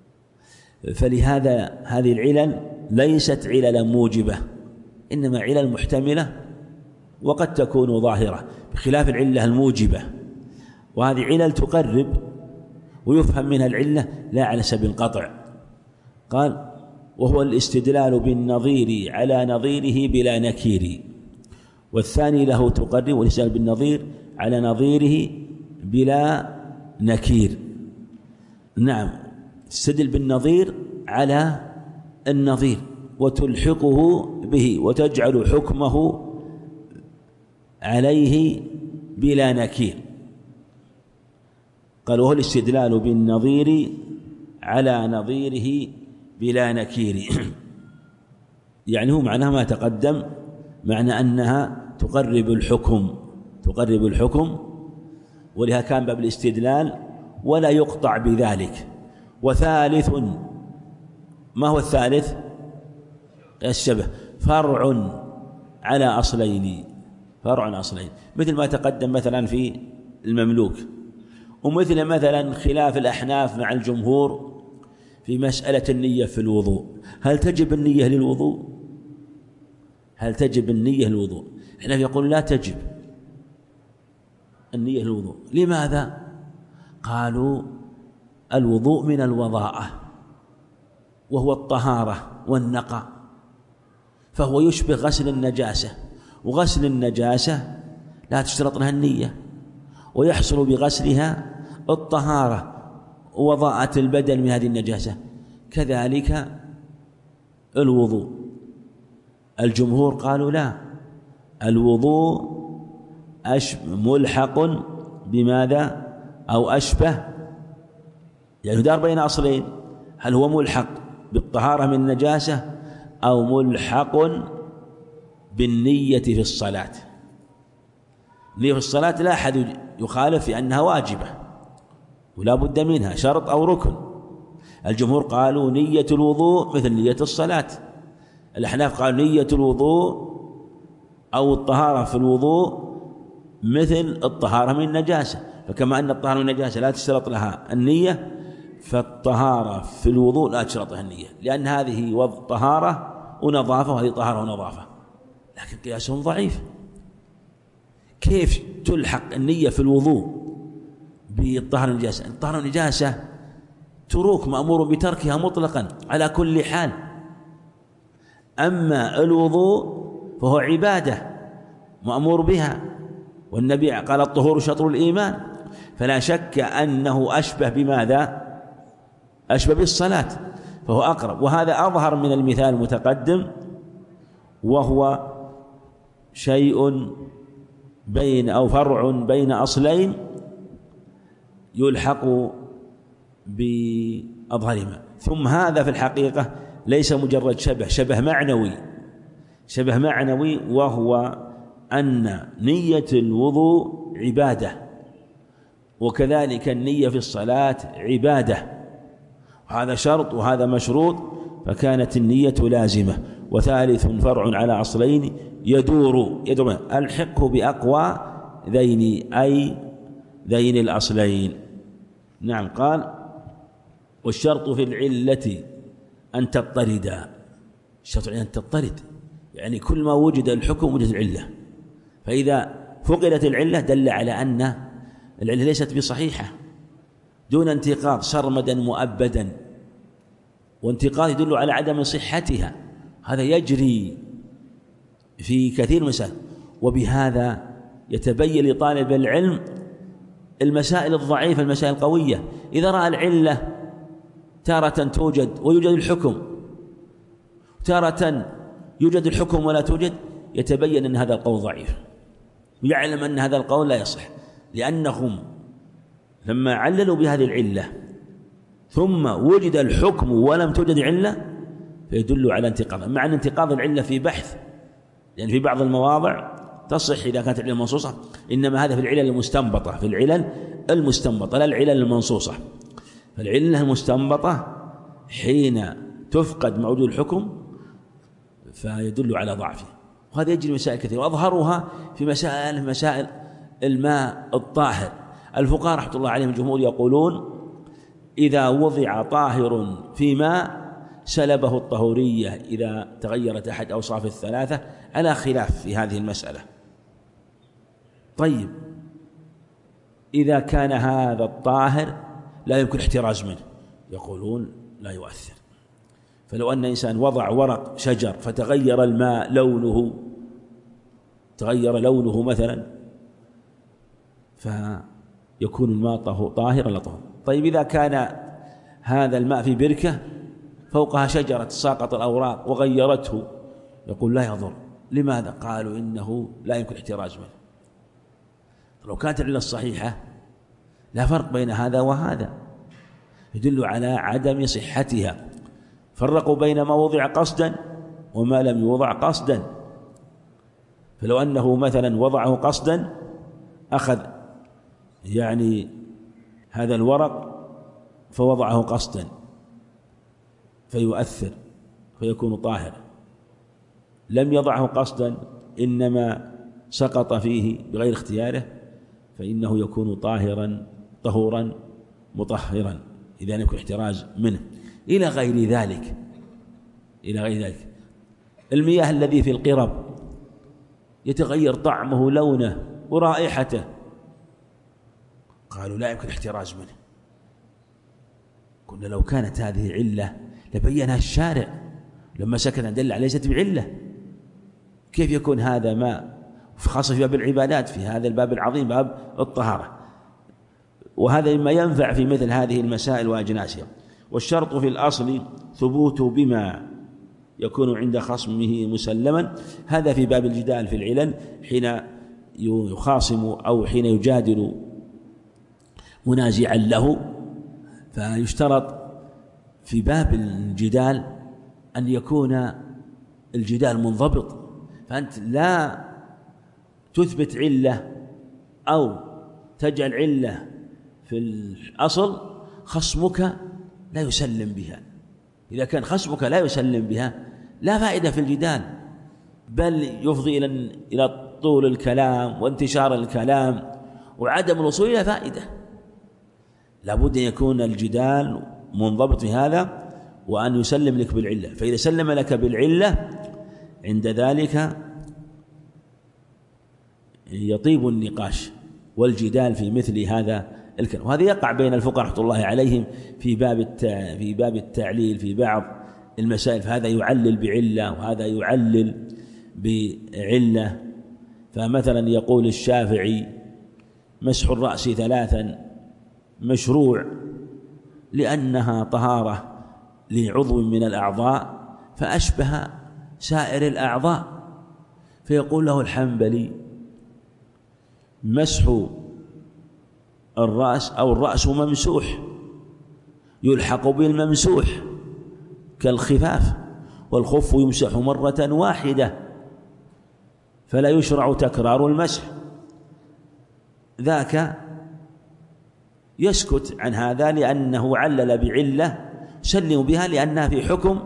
فلهذا هذه العلل ليست عللا موجبة، إنما علل محتملة وقد تكون ظاهرة بخلاف العلة الموجبة، وهذه علل تقرب ويفهم منها العلة لا على سبيل القطع. قال وهو الاستدلال بالنظير على نظيره بلا نكير، والثاني له تقرب والاستدلال بالنظير على نظيره بلا نكير. نعم، تستدل بالنظير على النظير وتلحقه به وتجعل حكمه عليه بلا نكير. قال وهو الاستدلال بالنظير على نظيره بلا نكير يعني هو معناها ما تقدم، معنى أنها تقرب الحكم ولها كان باب الاستدلال ولا يقطع بذلك. وثالث، ما هو الثالث؟ الشبه، فرع على أصلين، مثل ما تقدم مثلا في المملوك، ومثل مثلا خلاف الأحناف مع الجمهور في مسألة النية في الوضوء. هل تجب النية للوضوء؟ احنا يقول لا تجب النية للوضوء. لماذا؟ قالوا الوضوء من الوضاءة وهو الطهارة والنقاء، فهو يشبه غسل النجاسة، وغسل النجاسة لا تشترط لها النية، ويحصل بغسلها الطهارة ووضاءة البدن من هذه النجاسة. كذلك الوضوء، الجمهور قالوا لا، الوضوء ملحق بماذا؟ أو أشبه، يعني دار بين أصلين، هل هو ملحق بالطهارة من النجاسة أو ملحق بالنية في الصلاة؟ النية في الصلاة لا أحد يخالف في أنها واجبة ولا بد منها، شرط أو ركن. الجمهور قالوا نية الوضوء مثل نية الصلاة، الأحناف قالوا نية الوضوء أو الطهارة في الوضوء مثل الطهارة من النجاسة، فكما أن الطهارة من النجاسة لا تشترط لها النية، فالطهارة في الوضوء لا تشترط لها النية، لأن هذه طهارة ونظافة وهذه طهارة ونظافة، لكن قياسهم ضعيف. كيف تلحق النية في الوضوء بالطهارة النجاسة؟ الطهارة النجاسة تروك مأمور بتركها مطلقا على كل حال، أما الوضوء فهو عبادة مأمور بها، والنبي قال الطهور شطر الإيمان، فلا شك أنه أشبه بماذا؟ أشبه بالصلاة، فهو أقرب. وهذا أظهر من المثال المتقدم، وهو شيء بين أو فرع بين أصلين يلحق بأظهرهما. ثم هذا في الحقيقة ليس مجرد شبه معنوي، وهو أن نية الوضوء عبادة، وكذلك النية في الصلاة عبادة، وهذا شرط وهذا مشروط، فكانت النية لازمة. وثالث فرع على أصلين يدور الحقه بأقوى ذين، أي ذين الأصلين. نعم. قال والشرط في العلة أن تضطرد، الشرط أن تضطرد يعني كل ما وجد الحكم وجد العلة، فإذا فقدت العلة دل على أن العلة ليست بصحيحة دون انتقاض سرمدا مؤبدا، وانتقاض يدل على عدم صحتها، هذا يجري في كثير من المسائل. وبهذا يتبين لطالب العلم المسائل الضعيفة المسائل القوية، إذا رأى العلة تارة توجد ويوجد الحكم، تارة يوجد الحكم ولا توجد، يتبين أن هذا القول ضعيف، ويعلم أن هذا القول لا يصح، لأنهم لما عللوا بهذه العلة ثم وجد الحكم ولم توجد علة فيدل على انتقاض، مع أن انتقاض العلة في بحث، لأن في بعض المواضع تصح إذا كانت العلة منصوصة، إنما هذا في العلل المستنبطة لا العلل المنصوصة. فالعلة المستنبطة حين تفقد موجود الحكم فيدل على ضعفه، وهذا يجري مسائل كثيرة، وأظهرها في مسائل الماء الطاهر. الفقهاء رحمة الله عليهم الجمهور يقولون إذا وضع طاهر في ماء سلبه الطهورية إذا تغيرت أحد أوصاف الثلاثة، على خلاف في هذه المسألة، طيب إذا كان هذا الطاهر لا يمكن احتراز منه، يقولون لا يؤثر. فلو أن إنسان وضع ورق شجر فتغير الماء لونه، تغير لونه مثلا، فيكون الماء طاهرا لا طهور. طيب إذا كان هذا الماء في بركة فوقها شجرة ساقط الأوراق وغيرته، يقول لا يضر. لماذا؟ قالوا إنه لا يمكن احتراز منه. لو كانت العلة الصحيحة لا فرق بين هذا وهذا، يدل على عدم صحتها. فرقوا بين ما وضع قصدا وما لم يوضع قصدا. فلو أنه مثلا وضعه قصدا أخذ يعني هذا الورق فوضعه قصدا فيؤثر فيكون طاهرا، لم يضعه قصدا إنما سقط فيه بغير اختياره فإنه يكون طاهرا طهورا مطهرا إذا لم يكن احتراز منه. إلى غير ذلك، إلى غير ذلك المياه الذي في القرب يتغير طعمه لونه ورائحته، قالوا لا يمكن احتراز منه. قلنا لو كانت هذه علة لبينها الشارع لما سكت دل على ليست بعلة. كيف يكون هذا ماء، خاصة في باب العبادات، في هذا الباب العظيم باب الطهارة، وهذا مما ينفع في مثل هذه المسائل وأجناسها. والشرط في الأصل ثبوته بما يكون عند خصمه مسلما. هذا في باب الجدال في العلل حين يخاصم أو حين يجادل منازعا له، فيشترط في باب الجدال أن يكون الجدال منضبط، فأنت لا تثبت علة أو تجعل علة في الأصل خصمك لا يسلم بها. إذا كان خصمك لا يسلم بها لا فائدة في الجدال، بل يفضي إلى طول الكلام وانتشار الكلام وعدم الوصول إلى فائدة. لابد أن يكون الجدال منضبط في هذا وأن يسلم لك بالعلة. فإذا سلم لك بالعلة عند ذلك يطيب النقاش والجدال في مثل هذا الكلام. وهذا يقع بين الفقهاء رحمة الله عليهم في باب التعليل في بعض المسائل، فهذا يعلل بعلة وهذا يعلل بعلة. فمثلا يقول الشافعي مسح الرأس 3 مشروع لأنها طهارة لعضو من الأعضاء فأشبه سائر الأعضاء. فيقول له الحنبلي مسح الرأس أو الرأس ممسوح يلحق بالممسوح كالخفاف، والخف يمسح مرة واحدة فلا يشرع تكرار المسح. ذاك يسكت عن هذا لأنه علل بعلة سلم بها لأنها في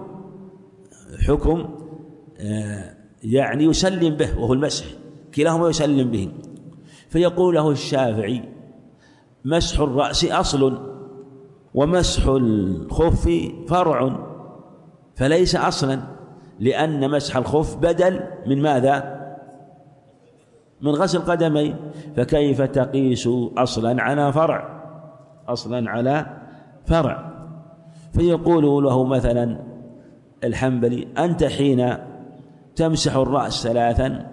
حكم يعني يسلم به وهو المسح، كلاهما يسلم به. فيقول له الشافعي مسح الرأس أصل ومسح الخف فرع، فليس أصلا لأن مسح الخف بدل من ماذا؟ من غسل القدمين. فكيف تقيس أصلا على فرع؟ أصلا على فرع. فيقول له مثلا الحنبلي أنت حين تمسح الرأس 3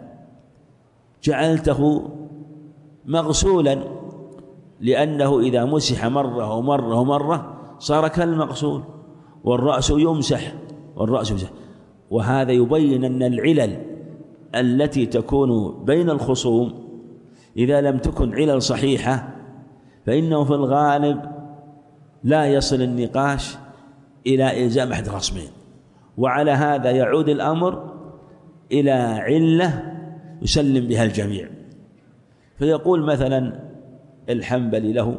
جعلته مغسولا، لأنه إذا مسح مرة ومرة ومرة صار كالمغسول، والرأس يمسح. وهذا يبين أن العلل التي تكون بين الخصوم إذا لم تكن علل صحيحة فإنه في الغالب لا يصل النقاش إلى إلزام أحد الخصمين، وعلى هذا يعود الأمر إلى علة يسلم بها الجميع. فيقول مثلا الحنبلي له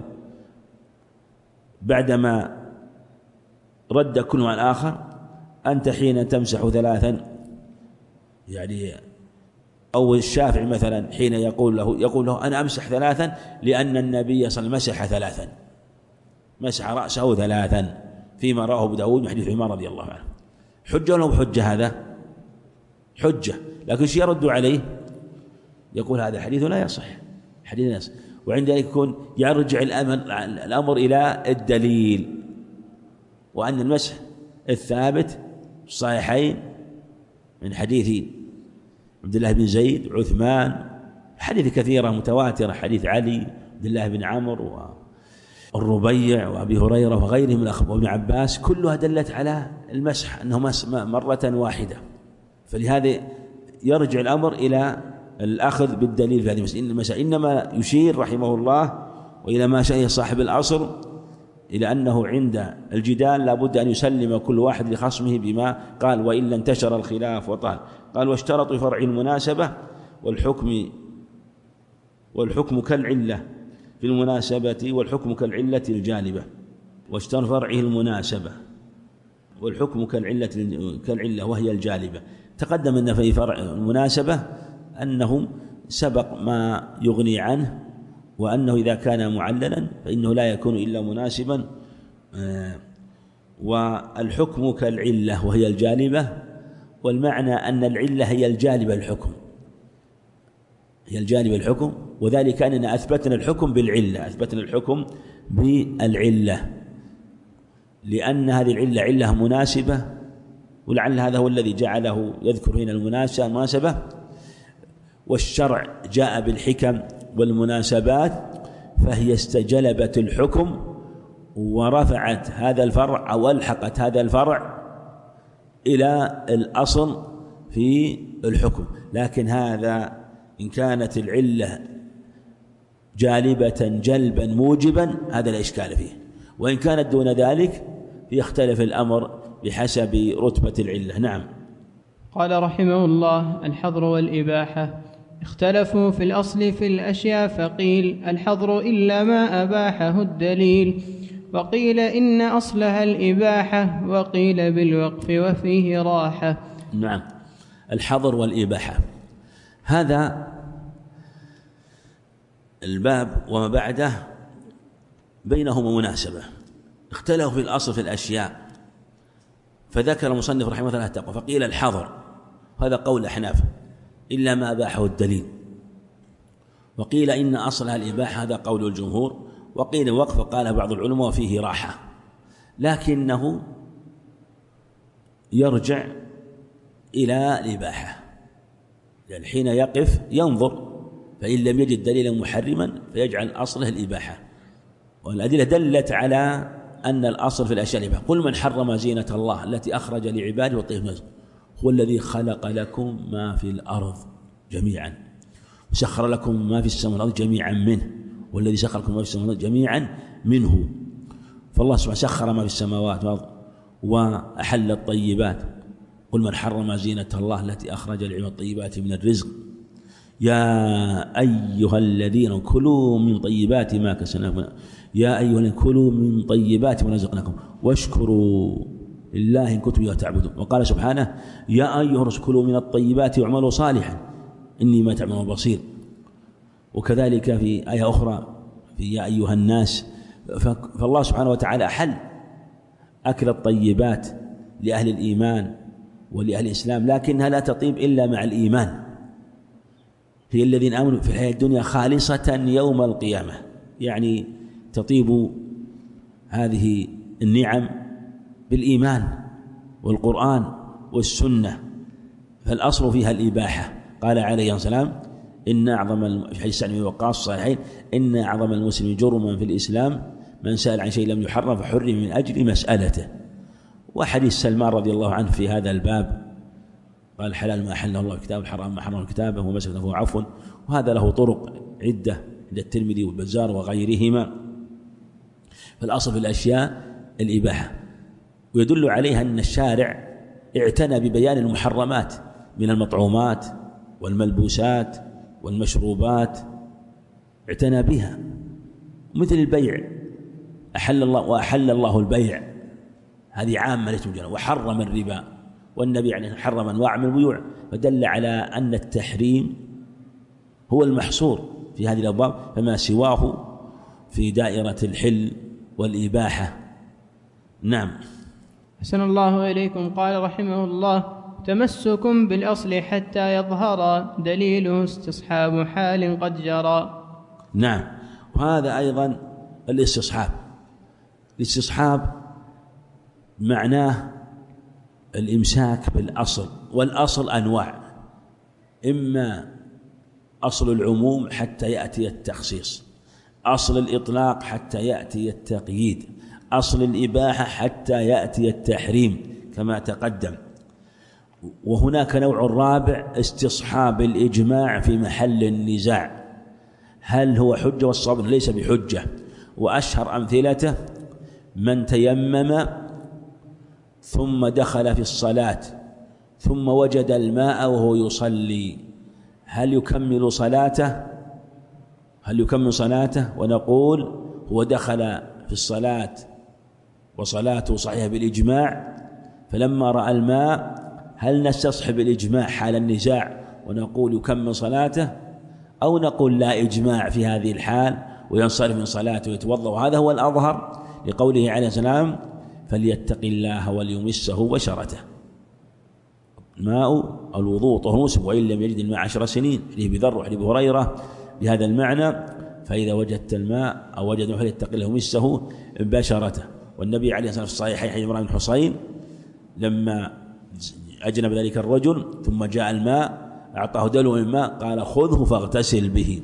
بعدما رد كل عن آخر أنت حين تمسح 3 يعني، أو الشافعي مثلا حين يقول له أنا أمسح 3 لأن النبي صلى الله عليه وسلم مسح 3، مسح رأسه 3 فيما رواه أبو داود من حديث عمر رضي الله عنه. حجة ولا بحجة؟ هذا حجة، لكن شيء يرد عليه يقول هذا الحديث لا يصح، حديث أنس. وعند ذلك يكون يرجع الأمر إلى الدليل، وأن المسح الثابت الصحيحين من حديث عبد الله بن زيد عثمان، حديث كثيرة متواترة، حديث علي عبد الله بن عمرو والربيع وأبي هريرة وغيرهم من الأخبار وابن عباس، كلها دلت على المسح أنه مرة واحدة. فلهذا يرجع الأمر إلى الأخذ بالدليل في هذه المسألة. إنما يشير رحمه الله وإلى ما شاء صاحب الأصل إلى أنه عند الجدال لا بد أن يسلم كل واحد لخصمه بما قال، وإلا انتشر الخلاف وطال. قال واشترطوا فرع المناسبة والحكم كالعلة في المناسبة والحكم كالعلة الجالبة. واشترط فرعه المناسبة والحكم كالعلة وهي الجالبة. تقدم أن في فرع المناسبة أنه سبق ما يغني عنه، وأنه إذا كان معللا فإنه لا يكون إلا مناسبا. والحكم كالعلة وهي الجالبة، والمعنى أن العلة هي الجالبة الحكم، هي الجانب الحكم، وذلك أننا أثبتنا الحكم بالعلة، أثبتنا الحكم بالعلة، لأن هذه العلة علة مناسبة، ولعل هذا هو الذي جعله يذكر هنا المناسبة. والشرع جاء بالحكم والمناسبات، فهي استجلبت الحكم ورفعت هذا الفرع أو ألحقت هذا الفرع إلى الأصل في الحكم. لكن هذا إن كانت العلة جالبة جلبا موجبا هذا لا إشكال فيه، وإن كانت دون ذلك يختلف الأمر بحسب رتبة العلة. نعم. قال رحمه الله: الحظر والإباحة اختلفوا في الأصل في الأشياء، فقيل الحظر إلا ما أباحه الدليل، وقيل إن أصلها الإباحة، وقيل بالوقف وفيه راحة. نعم. الحظر والإباحة هذا الباب وما بعده بينهما مناسبة. اختلفوا في الأصل في الأشياء، فذكر المصنف رحمه الله التقوى، فقيل الحظر، هذا قول أحناف، إلا ما أباحه الدليل، وقيل إن أصلها الإباحة، هذا قول الجمهور، وقيل الوقف، قال بعض العلماء فيه راحة، لكنه يرجع إلى الإباحة، يعني حين يقف ينظر، فإن لم يجد دليلا محرما فيجعل أصله الإباحة. والأدلة دلت على أن الأصل في الأشياء الإباحة. قل من حرم زينة الله التي أخرج لعباده والطيب من الرزق هو الذي خلق لكم ما في الأرض جميعا وسخر لكم ما في السماء والأرض جميعا منه، والذي سخر لكم ما في السماء والأرض جميعا منه. فالله سبحانه سخر ما في السماوات والأرض وأحل الطيبات. قل من حرم زينة الله التي أخرج لعباده الطيبات من الرزق يا أيها الذين كلوا من طيبات ما كسبتم، يا أيها الذين كلوا من طيبات ما رزقناكم واشكروا لله إن كنتم إياه تعبدون. وقال سبحانه يا أيها الرسل كلوا من الطيبات واعملوا صالحا إني ما تعملون بصير. وكذلك في آية أخرى في يا أيها الناس، فالله سبحانه وتعالى أحل أكل الطيبات لأهل الإيمان ولأهل الإسلام، لكنها لا تطيب إلا مع الإيمان، هي الذين آمنوا في الحياة الدنيا خالصة يوم القيامة، يعني تطيب هذه النعم بالإيمان والقرآن والسنة، فالأصل فيها الإباحة. قال عليه السلام إن أعظم في حديث سعد بن وقاص الصحيحين إن أعظم المسلم جرما في الإسلام من سأل عن شيء لم يحرم فحرم من أجل مسألته. وحديث سلمان رضي الله عنه في هذا الباب قال حلال ما أحله الله كتابه، الحرام ما حرم كتابه، ومسك له عفو. وهذا له طرق عدة عند الترمذي والبزار وغيرهما. فالأصل في الأشياء الإباحة، ويدل عليها أن الشارع اعتنى ببيان المحرمات من المطعومات والملبوسات والمشروبات، اعتنى بها، مثل البيع وأحل الله البيع، هذه عامة ليست مجرد، وحرم الربا، والنبي يعني حرم أنواع من البيوع، فدل على أن التحريم هو المحصور في هذه الأبواب، فما سواه في دائرة الحل والإباحة. نعم. أحسن الله إليكم. قال رحمه الله: تمسك بالأصل حتى يظهر دليله استصحاب حال قد جرى. نعم. وهذا أيضا الاستصحاب معناه الإمساك بالأصل، والأصل أنواع، إما أصل العموم حتى يأتي التخصيص، أصل الإطلاق حتى يأتي التقييد، أصل الإباحة حتى يأتي التحريم كما تقدم. وهناك نوع رابع استصحاب الإجماع في محل النزاع، هل هو حجة؟ والصواب ليس بحجة. وأشهر أمثلته من تيمم ثم دخل في الصلاة ثم وجد الماء وهو يصلي، هل يكمل صلاته؟ ونقول هو دخل في الصلاة وصلاته صحيحة بالإجماع، فلما رأى الماء هل نستصحب الإجماع حال النزاع ونقول يكمل صلاته، أو نقول لا إجماع في هذه الحال وينصرف من صلاته ويتوضأ؟ وهذا هو الأظهر لقوله عليه السلام فليتق الله وليمسه بشرته. الماء الوضوء طهور مسلم وإن لم يجد الماء 10 سنين، حديث ابي ذر وحديث ابي هريرة بهذا المعنى، فإذا وجدت الماء أو وجد الماء فليتق الله ويمسه بشرته. والنبي عليه الصلاة والسلام في الصحيح حديث عمران بن حصين لما أجنب ذلك الرجل ثم جاء الماء أعطاه دلو من الماء قال خذه فاغتسل به،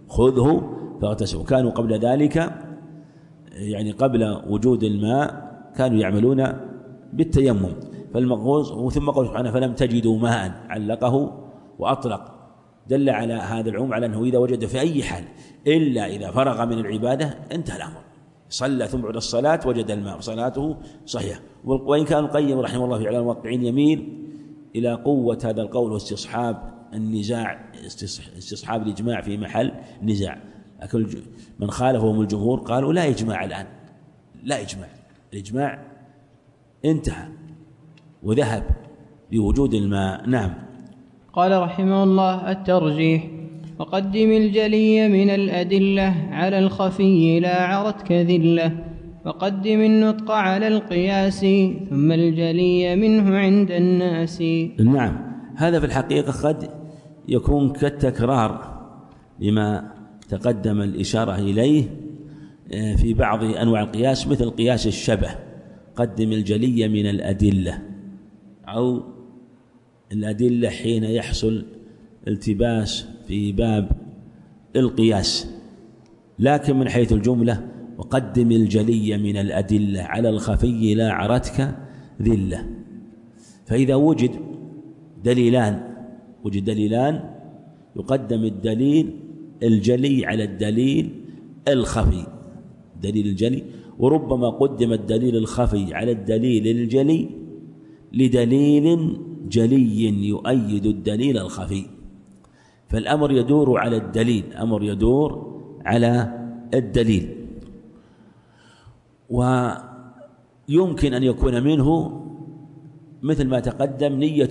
وكانوا قبل ذلك يعني قبل وجود الماء كانوا يعملون بالتيمم. فالمغوص ثم قال سبحانه فلم تجدوا ماء، علقه وأطلق، دل على هذا العموم على أنه إذا وجد في أي حال إلا إذا فرغ من العبادة انتهى الأمر، صلى ثم بعد الصلاة وجد الماء صلاته صحيحة. وإن كان القيم رحمه الله في إعلام الواقعين يميل إلى قوة هذا القول واستصحاب النزاع، استصحاب الإجماع في محل نزاع، لكن من خالفهم الجمهور قالوا لا إجماع الآن، لا إجماع، الإجماع انتهى وذهب بوجود الماء. نعم. قال رحمه الله الترجيح: وقدم الجلي من الأدلة على الخفي لا عرتك ذلة، وقدم النطق على القياس ثم الجلي منه عند الناس. نعم. هذا في الحقيقة قد يكون كالتكرار لما تقدم الإشارة إليه في بعض أنواع القياس، مثل قياس الشبه، قدم الجلي من الأدلة، أو الأدلة حين يحصل التباس في باب القياس. لكن من حيث الجملة وقدم الجلي من الأدلة على الخفي لا عرتك ذلة، فإذا وجد دليلان يقدم الدليل الجلي على الدليل الخفي، دليل الجلي، وربما قدم الدليل الخفي على الدليل الجلي لدليل جلي يؤيد الدليل الخفي، فالأمر يدور على الدليل، أمر يدور على الدليل. ويمكن أن يكون منه مثل ما تقدم نية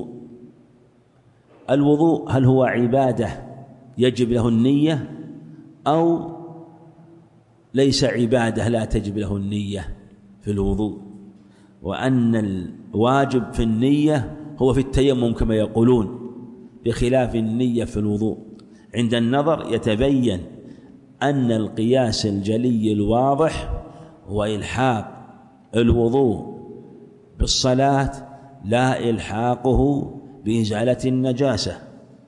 الوضوء هل هو عبادة يجب له النية أو ليس عبادة لا تجب له النية في الوضوء، وأن الواجب في النية هو في التيمم كما يقولون، بخلاف النية في الوضوء. عند النظر يتبين أن القياس الجلي الواضح هو إلحاق الوضوء بالصلاة لا إلحاقه بإزالة النجاسة.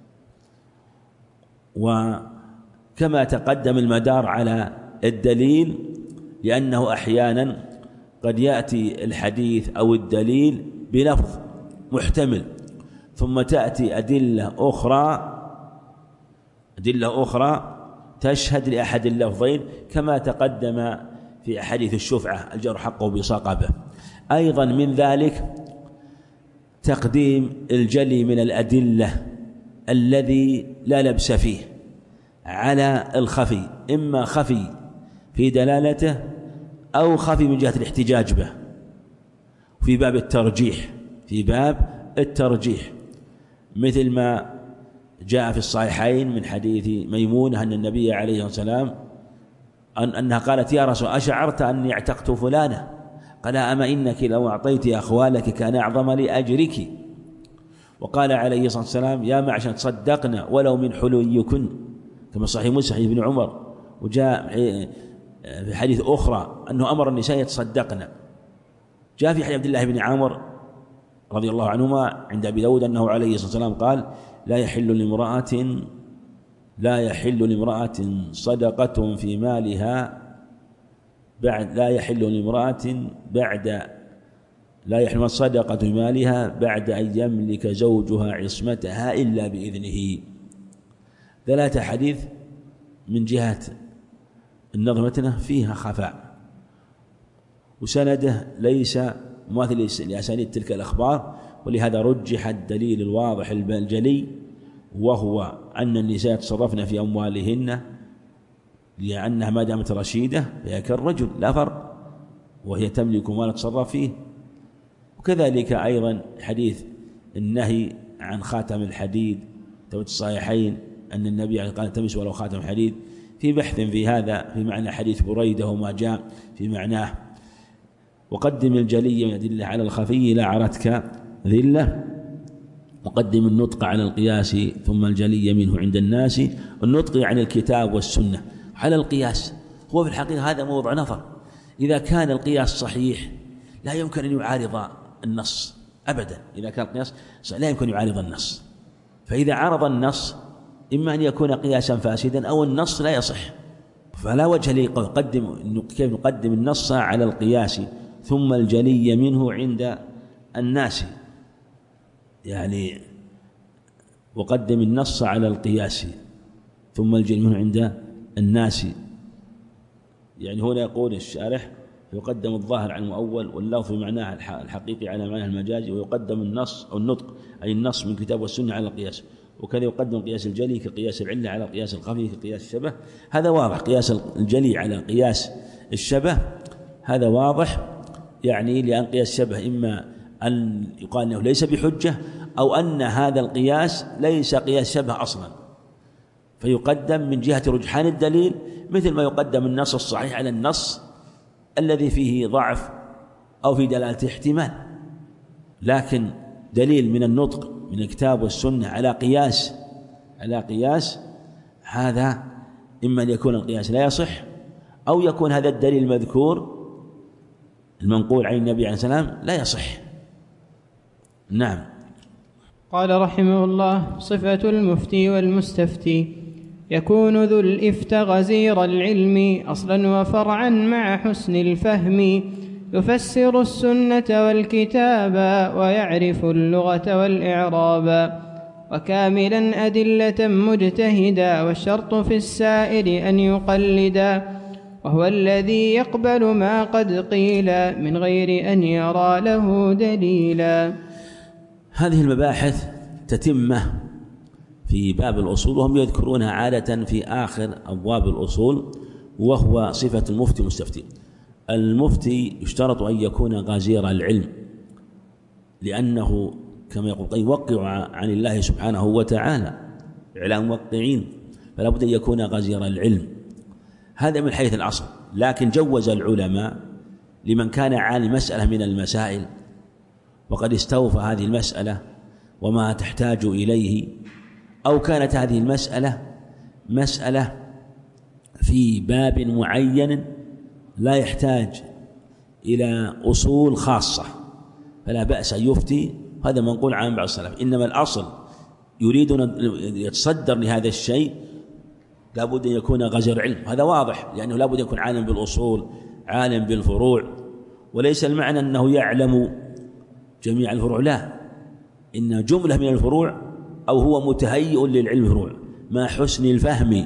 وكما تقدم المدار على الدليل، لأنه أحيانا قد يأتي الحديث أو الدليل بلفظ محتمل ثم تأتي أدلة أخرى تشهد لأحد اللفظين، كما تقدم في أحاديث الشفعة الجر حقه بصقبة. أيضا من ذلك تقديم الجلي من الأدلة الذي لا لبس فيه على الخفي، إما خفي في دلالته أو خفي من جهة الاحتجاج به، في باب الترجيح، مثل ما جاء في الصحيحين من حديث ميمونة أن النبي عليه الصلاة والسلام أنها قالت يا رسول أشعرت أني اعتقت فلانة؟ قال أما إنك لو أعطيت أخوالك كان أعظم لأجرك. وقال عليه الصلاة والسلام يا معشر تصدقنا ولو من حليكن، كما صحيح مسلم حديث ابن عمر، وجاء في حديث أخرى أنه أمر النساء يتصدقن. جاء في حديث عبد الله بن عامر رضي الله عنهما عند أبي داود أنه عليه الصلاة والسلام قال: لا يحل لامرأة صدقة في مالها صدقة في مالها بعد أن يملك زوجها عصمتها إلا بإذنه. 3 حديث من جهة النظر متنه فيها خفاء، وسنده ليس مماثل لأسانيد تلك الأخبار، ولهذا رجح الدليل الواضح الجلي، وهو أن النساء يتصرفن في أموالهن لأنها ما دامت رشيدة فهي كالرجل لا فرق، وهي تملك ما تتصرف فيه. وكذلك أيضا حديث النهي عن خاتم الحديد ثبت الصحيحين أن النبي قال: التمس ولو خاتم الحديد، في بحث في هذا في معنى حديث بريدة وما جاء في معناه. وقدم الجلي من أدلة على الخفي لا عرتك ذلة، وقدم النطق على القياس ثم الجلي منه عند الناس. النطق يعني الكتاب والسنة على القياس، هو في الحقيقة هذا موضع نظر. إذا كان القياس صحيح لا يمكن أن يعارض النص أبدا، إذا كان القياس لا يمكن أن يعارض النص، فإذا عارض النص إما أن يكون قياسا فاسدا أو النص لا يصح، فلا وجه كيف نقدم النص على القياس ثم الجلي منه عند الناس، يعني وقدم النص على القياس ثم الجلي منه عند الناس. يعني هنا يقول الشارح: يقدم الظاهر على المؤول واللفظ بمعناه الحقيقي على معناه المجازي، ويقدم النص أو النطق أي النص من الكتاب والسنة على القياس، وكذا يقدم قياس الجلي كقياس العلة على قياس الخفي كقياس الشبه. هذا واضح، قياس الجلي على قياس الشبه هذا واضح، يعني لأن قياس الشبه إما أن يقال أنه ليس بحجة أو أن هذا القياس ليس قياس شبه أصلا، فيقدم من جهة رجحان الدليل، مثل ما يقدم النص الصحيح على النص الذي فيه ضعف أو في دلالة احتمال. لكن دليل من النطق من الكتاب والسنة على قياس هذا إما أن يكون القياس لا يصح، أو يكون هذا الدليل المذكور المنقول عن النبي عليه السلام لا يصح. نعم. قال رحمه الله: صفة المفتي والمستفتي: يكون ذو الإفت غزير العلم أصلا وفرعا مع حسن الفهم، يفسر السنة والكتاب ويعرف اللغة والإعراب، وكاملا أدلة مجتهدا، والشرط في السائر أن يقلدا، وهو الذي يقبل ما قد قيل من غير أن يرى له دليلا. هذه المباحث تتمة في باب الأصول، وهم يذكرونها عادة في آخر أبواب الأصول، وهو صفة المفتي والمستفتي. المفتي يشترط أن يكون غزير العلم، لأنه كما يقول يوقع عن الله سبحانه وتعالى إعلام موقعين، فلا بد أن يكون غزير العلم. هذا من حيث الأصل، لكن جوز العلماء لمن كان عالم مسألة من المسائل وقد استوفى هذه المسألة وما تحتاج إليه، أو كانت هذه المسألة مسألة في باب معين لا يحتاج إلى أصول خاصة، فلا بأس أن يفتي. هذا منقول عن بعض السلف. إنما الأصل يريدون يتصدر لهذا الشيء لا بد أن يكون غزير علم، هذا واضح، لأنه لا بد أن يكون عالم بالأصول عالم بالفروع، وليس المعنى أنه يعلم جميع الفروع، لا، إن جملة من الفروع أو هو متهيئ للعلم الفروع مع حسن الفهم،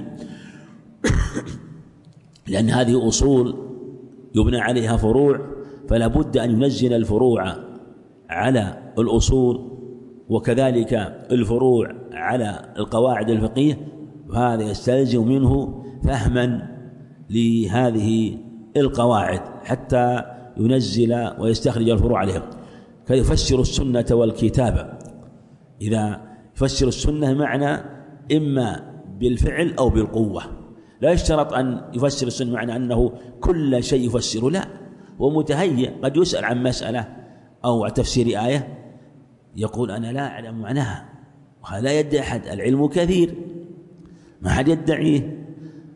لأن هذه أصول يبنى عليها فروع، فلا بد أن ينزل الفروع على الأصول، وكذلك الفروع على القواعد الفقهية، وهذا يستلزم منه فهما لهذه القواعد حتى ينزل ويستخرج الفروع عليها. كي يفسر السنة والكتاب، إذا يفسر السنة معنى إما بالفعل أو بالقوة، لا يشترط أن يفسر السنة معنى أنه كل شيء يفسر، لا، هو متهيئ. قد يسأل عن مسألة أو تفسير آية يقول أنا لا أعلم معناها، وهذا لا يدعي أحد، العلم كثير، ما حد يدعيه.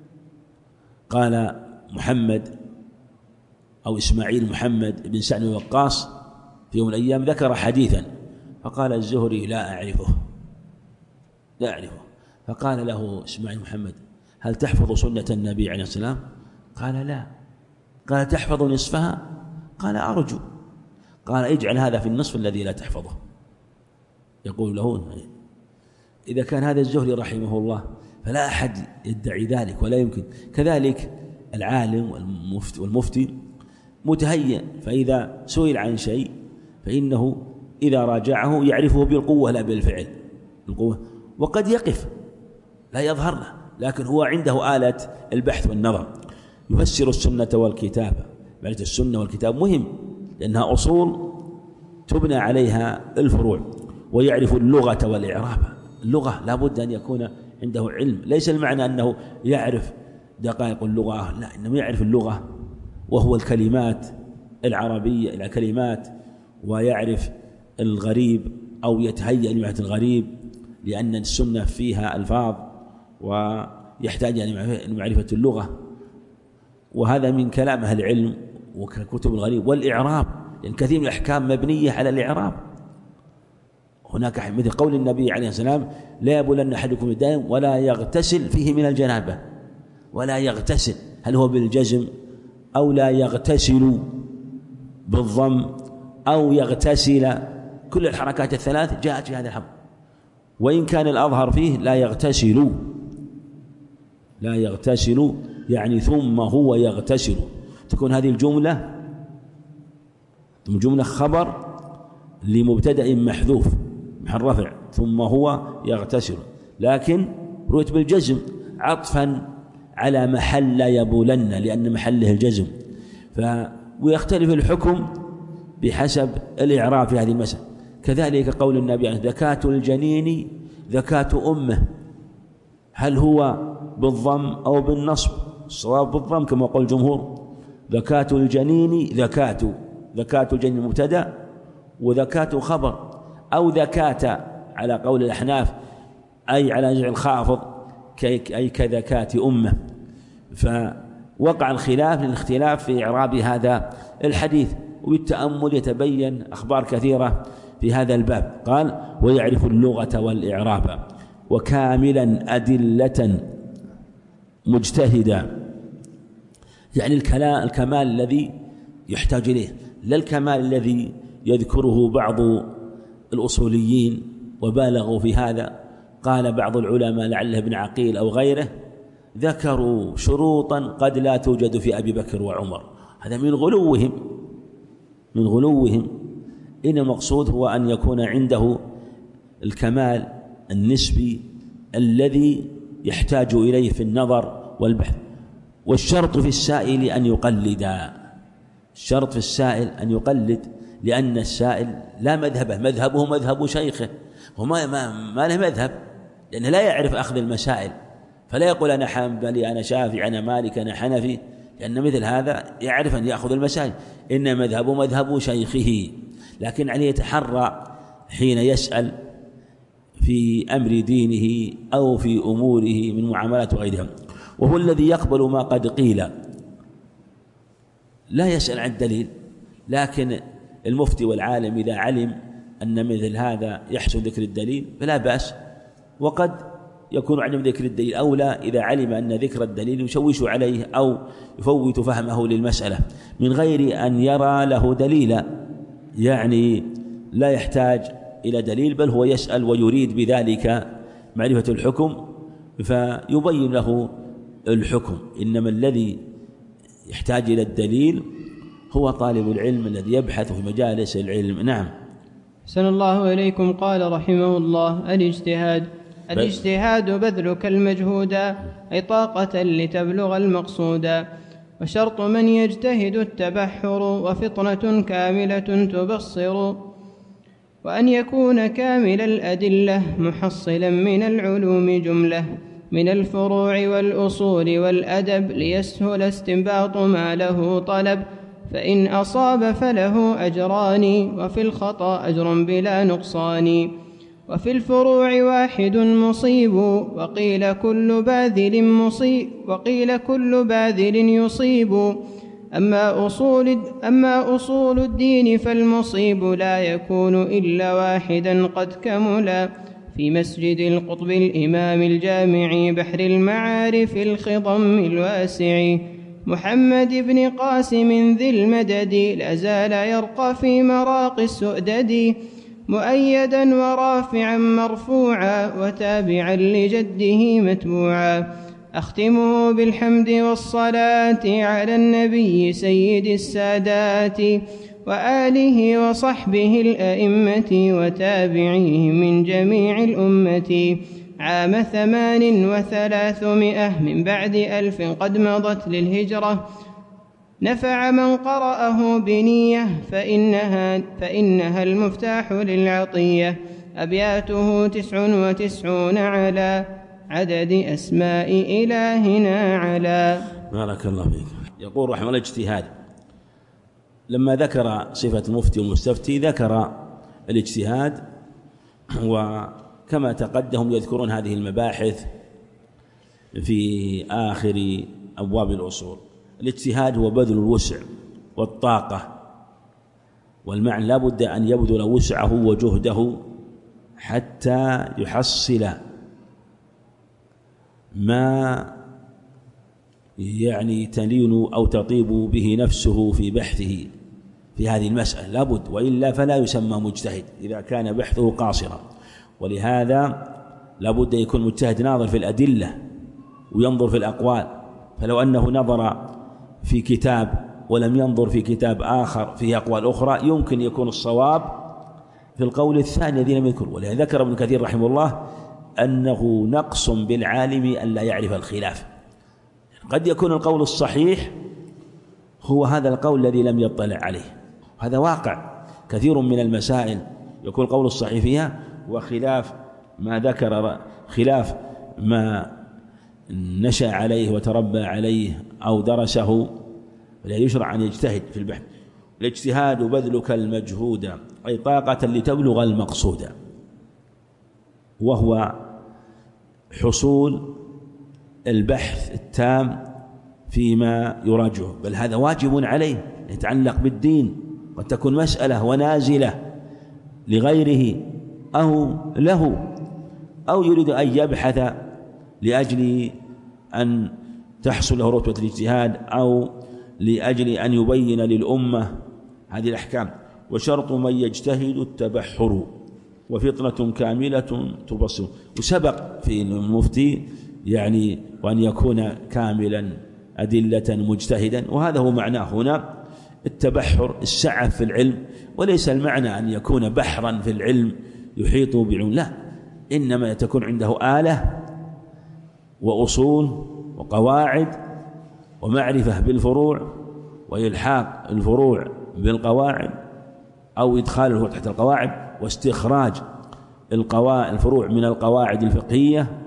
قال محمد أو إسماعيل محمد بن سعد بن وقاص في يوم من الأيام ذكر حديثا فقال الزهري لا أعرفه. فقال له إسماعيل محمد هل تحفظ سنة النبي عليه السلام؟ قال لا. قال تحفظ نصفها؟ قال أرجو. قال اجعل هذا في النصف الذي لا تحفظه. يقول له إذا كان هذا الزهري رحمه الله فلا أحد يدعي ذلك ولا يمكن. كذلك العالم والمفتي متهيئ، فإذا سئل عن شيء فإنه إذا راجعه يعرفه بالقوة لا بالفعل. القوة وقد يقف لا يظهر له، لكن هو عنده آلة البحث والنظر. يفسر السنة والكتاب. معرفة السنة والكتاب مهم لأنها أصول تبنى عليها الفروع. ويعرف اللغة والإعراب. اللغة لا بد أن يكون عنده علم، ليس المعنى أنه يعرف دقائق اللغة، لا، إنه يعرف اللغة وهو الكلمات العربية الكلمات، ويعرف الغريب أو يتهيأ لمعرفة الغريب لأن السنة فيها ألفاظ ويحتاج إلى معرفة اللغة. وهذا من كلام أهل العلم وكتب الغريب. والإعراب لأن كثير من الأحكام مبنية على الإعراب. هناك مثل قول النبي عليه السلام لا يبولن أحدكم الدائم ولا يغتسل فيه من الجنابة. ولا يغتسل هل هو بالجزم أو لا يغتسل بالضم أو يغتسل؟ كل الحركات الثلاث جاءت في هذا الحرف. وإن كان الأظهر فيه لا يغتسل يعني ثم هو يغتسل، تكون هذه الجملة خبر لمبتدأ محذوف محل رفع ثم هو يغتسل، لكن رويت بالجزم عطفا على محل يبولن لأن محله الجزم. ويختلف الحكم بحسب الإعراب في هذه المسألة. كذلك قول النبي عنه زكاة الجنين زكاة أمه، هل هو بالضم أو بالنصب؟ الصواب بالضم كما قال الجمهور. زكاة الجنين زكاة الجنين مبتدأ وزكاة خبر، أو زكاة على قول الأحناف أي على جعل الخافض أي كزكاة أمه. فوقع الخلاف للاختلاف في إعراب هذا الحديث، وبالتأمل يتبين أخبار كثيرة في هذا الباب. قال ويعرف اللغة والإعراب وكاملا أدلة مجتهدا، يعني الكمال الذي يحتاج إليه، لا الكمال الذي يذكره بعض الأصوليين وبالغوا في هذا. قال بعض العلماء لعله ابن عقيل أو غيره ذكروا شروطا قد لا توجد في أبي بكر وعمر، هذا من غلوهم. إن المقصود هو أن يكون عنده الكمال النسبي الذي يحتاج إليه في النظر والبحث. والشرط في السائل أن يقلد، لأن السائل لا مذهبه مذهب شيخه، وما له مذهب لأنه لا يعرف أخذ المسائل، فلا يقول أنا حنبلي أنا شافعي أنا مالك أنا حنفي، لأن مثل هذا يعرف أن يأخذ المسائل، إن مذهبه مذهب شيخه. لكن عليه يتحرى حين يسأل في أمر دينه أو في أموره من معاملات وغيرها، وهو الذي يقبل ما قد قيل، لا يسأل عن الدليل. لكن المفتي والعالم إذا علم أن مثل هذا يحسن ذكر الدليل فلا بأس، وقد يكون عدم ذكر الدليل أولى إذا علم أن ذكر الدليل يشوش عليه أو يفوت فهمه للمسألة من غير أن يرى له دليلا، يعني لا يحتاج إلى دليل، بل هو يسأل ويريد بذلك معرفة الحكم فيبين له الحكم. إنما الذي يحتاج إلى الدليل هو طالب العلم الذي يبحث في مجالس العلم. نعم. أحسن الله إليكم. قال رحمه الله الاجتهاد بذلك المجهودا أي طاقة لتبلغ المقصودا. وشرط من يجتهد التبحر وفطنة كاملة تبصر، وأن يكون كامل الأدلة محصلا من العلوم جملة من الفروع والأصول والأدب ليسهل استنباط ما له طلب، فإن أصاب فله أجران وفي الخطأ أجر بلا نقصان. وفي الفروع واحد مصيب، وقيل كل باذل يصيب. أما أصول الدين فالمصيب لا يكون إلا واحدا قد كملا. في مسجد القطب الإمام الجامع بحر المعارف الخضم الواسع، محمد بن قاسم ذي المدد لا زال يرقى في مراقي السؤدد، مؤيدا ورافعا مرفوعا وتابعا لجده متبوعا. أختمه بالحمد والصلاة على النبي سيد السادات، وآله وصحبه الأئمة وتابعيه من جميع الأمة. عام 38 من بعد 1000 قد مضت للهجرة، نفع من قرأه بنية فإنها المفتاح للعطية. أبياته 99 على عدد أسماء إلهنا على. بارك الله فيك. يقول رحمه الله الاجتهاد، لما ذكر صفة المفتي والمستفتي ذكر الاجتهاد، وكما تقدم يذكرون هذه المباحث في آخر أبواب الأصول. الاجتهاد هو بذل الوسع والطاقة، والمعنى لا بد أن يبذل وسعه وجهده حتى يحصل ما تلين أو تطيب به نفسه في بحثه في هذه المسألة، لا بد، وإلا فلا يسمى مجتهد إذا كان بحثه قاصرا. ولهذا لا بد أن يكون مجتهد ناظر في الأدلة وينظر في الأقوال، فلو أنه نظر في كتاب ولم ينظر في كتاب آخر فيه أقوال أخرى يمكن يكون الصواب في القول الثاني الذي لم يذكر. ولهذا ذكر ابن كثير رحمه الله أنه نقص بالعالم أن لا يعرف الخلاف. قد يكون القول الصحيح هو هذا القول الذي لم يطلع عليه، هذا واقع. كثير من المسائل يكون القول الصحيح فيها وخلاف ما ذكر، خلاف ما نشأ عليه وتربى عليه أو درسه، فلا يشرع أن يجتهد في البحث. الاجتهاد بذلك المجهود أي طاقة لتبلغ المقصود، وهو حصول البحث التام فيما يراجعه، بل هذا واجب عليه يتعلق بالدين. قد تكون مسألة ونازلة لغيره أو له، أو يريد أن يبحث لأجل أن تحصل له رتبة الاجتهاد أو لأجل أن يبين للأمة هذه الأحكام. وشرط من يجتهد التبحر وفطنة كاملة تبصر. وسبق في المفتي وأن يكون كاملا أدلة مجتهدا، وهذا هو معناه هنا التبحر، السعة في العلم، وليس المعنى أن يكون بحرا في العلم يحيط بعلم، لا، إنما تكون عنده آلة وأصول وقواعد ومعرفة بالفروع وإلحاق الفروع بالقواعد أو إدخال الفروع تحت القواعد واستخراج الفروع من القواعد الفقهية،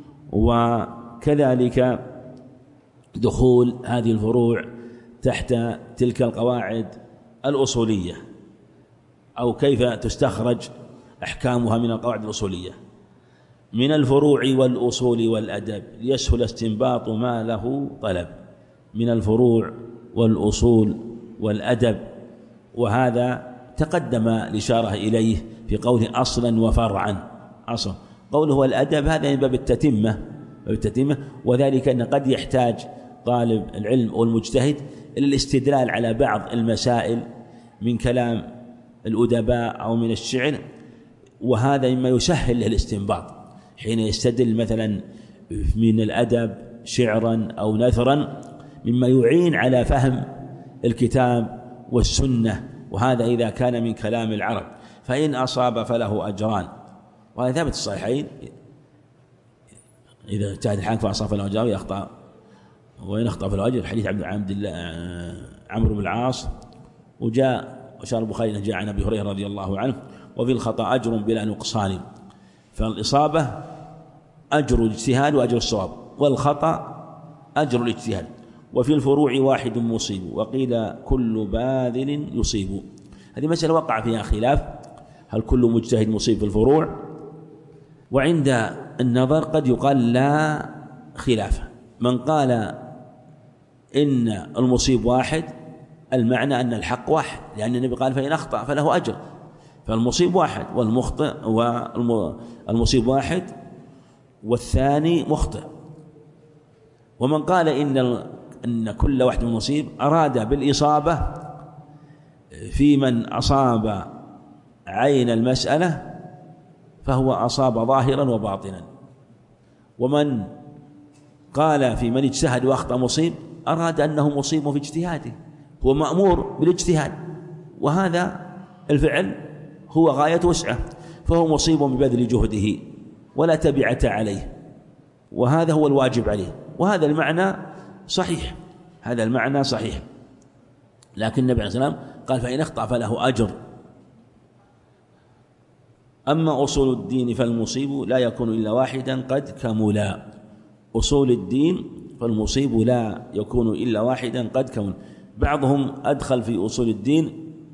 وكذلك دخول هذه الفروع تحت تلك القواعد الأصولية، أو كيف تستخرج أحكامها من القواعد الأصولية من الفروع والأصول والأدب، يسهل استنباط ما له طلب من الفروع والأصول والأدب. وهذا تقدم الإشارة إليه في قوله أصلا وفرعا. أصلا قوله هو الأدب، هذا من باب التتمة، وذلك أن قد يحتاج طالب العلم والمجتهد إلى الاستدلال على بعض المسائل من كلام الأدباء أو من الشعر، وهذا مما يسهل له الاستنباط حين يستدل مثلا من الأدب شعرا أو نثرا، مما يعين على فهم الكتاب والسنة، وهذا إذا كان من كلام العرب، فإن أصاب فله أجران، وهذا ثابت الصحيحين، إذا اجتهد الحاكم فأصاب فله أجر ويخطأ وإن أخطأ فله أجر. حديث عبد الله عمرو بن العاص، وجاء وشار البخاري جاء عن أبي هريرة رضي الله عنه: وفي الخطأ أجر بلا نقصان. فالإصابة أجر الاجتهاد وأجر الصواب، والخطأ أجر الاجتهاد. وفي الفروع واحد مصيب، وقيل كل باذل يصيب. هذه مسألة وقع فيها خلاف، هل كل مجتهد مصيب في الفروع وعند النظر قد يقال لا خلاف. من قال إن المصيب واحد المعنى أن الحق واحد، لأن النبي قال فإن أخطأ فله أجر، فالمصيب واحد والمخطئ والمصيب واحد والثاني مخطئ. ومن قال إن كل واحد من مصيب أراد بالإصابة في من أصاب عين المسألة فهو أصاب ظاهرا وباطنا. ومن قال في من اجتهد وأخطأ مصيب أراد أنه مصيب في اجتهاده، هو مأمور بالاجتهاد، وهذا الفعل هو غاية وسعه، فهو مصيب ببذل جهده ولا تبعة عليه، وهذا هو الواجب عليه. وهذا المعنى صحيح، هذا المعنى صحيح. لكن النبي عليه الصلاة والسلام قال فإن أخطأ فله أجر. أما أصول الدين فالمصيب لا يكون إلا واحدا قد كملا. أصول الدين فالمصيب لا يكون إلا واحدا قد كمل. بعضهم أدخل في أصول الدين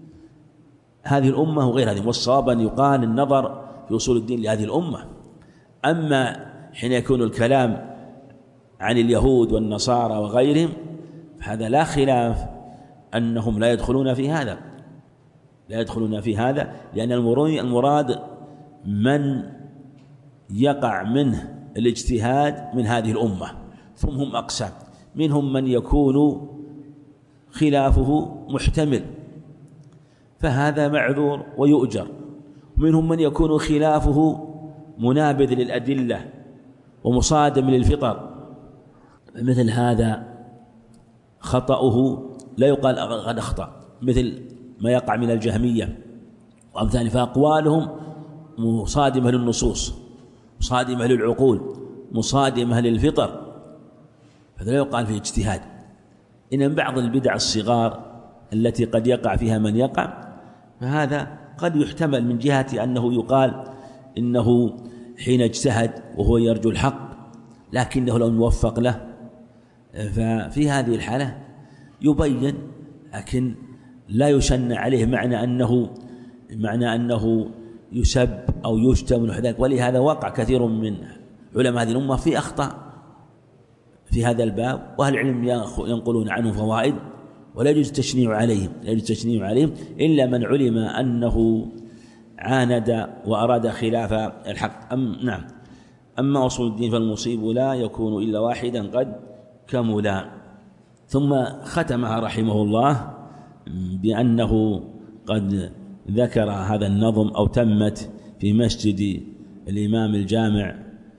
هذه الأمة وغير هذه، والصواب أن يقال النظر في أصول الدين لهذه الأمة. أما حين يكون الكلام عن اليهود والنصارى وغيرهم فهذا لا خلاف أنهم لا يدخلون في هذا، لا يدخلون في هذا، لأن المراد من يقع منه الاجتهاد من هذه الأمة. ثم هم أقسام، منهم من يكون خلافه محتمل فهذا معذور ويؤجر، ومنهم من يكون خلافه منابذ للأدلة ومصادم للفطر، مثل هذا خطأه لا يقال قد أخطأ، مثل ما يقع من الجهمية وأمثال، فأقوالهم مصادمة للنصوص، مصادمة للعقول، مصادمة للفطر، فهذا لا يقال فيه اجتهاد. إن بعض البدع الصغار التي قد يقع فيها من يقع فهذا قد يحتمل من جهة أنه يقال إنه حين اجتهد وهو يرجو الحق لكنه لم يوفق له، ففي هذه الحالة يبين، لكن لا يشن عليه معنى أنه يسب أو يشتم ونحو ذلك. ولهذا وقع كثير من علماء هذه الأمة في أخطاء في هذا الباب، وأهل العلم ينقلون عنه فوائد، ولا يجوز التشنيع عليهم، لا يجوز التشنيع عليهم إلا من علم أنه عاند وأراد خلاف الحق. نعم. أما أصول الدين فالمصيب لا يكون إلا واحدا قد كملا. ثم ختمها رحمه الله بأنه قد ذكر هذا النظم أو تمت في مسجد الإمام الجامع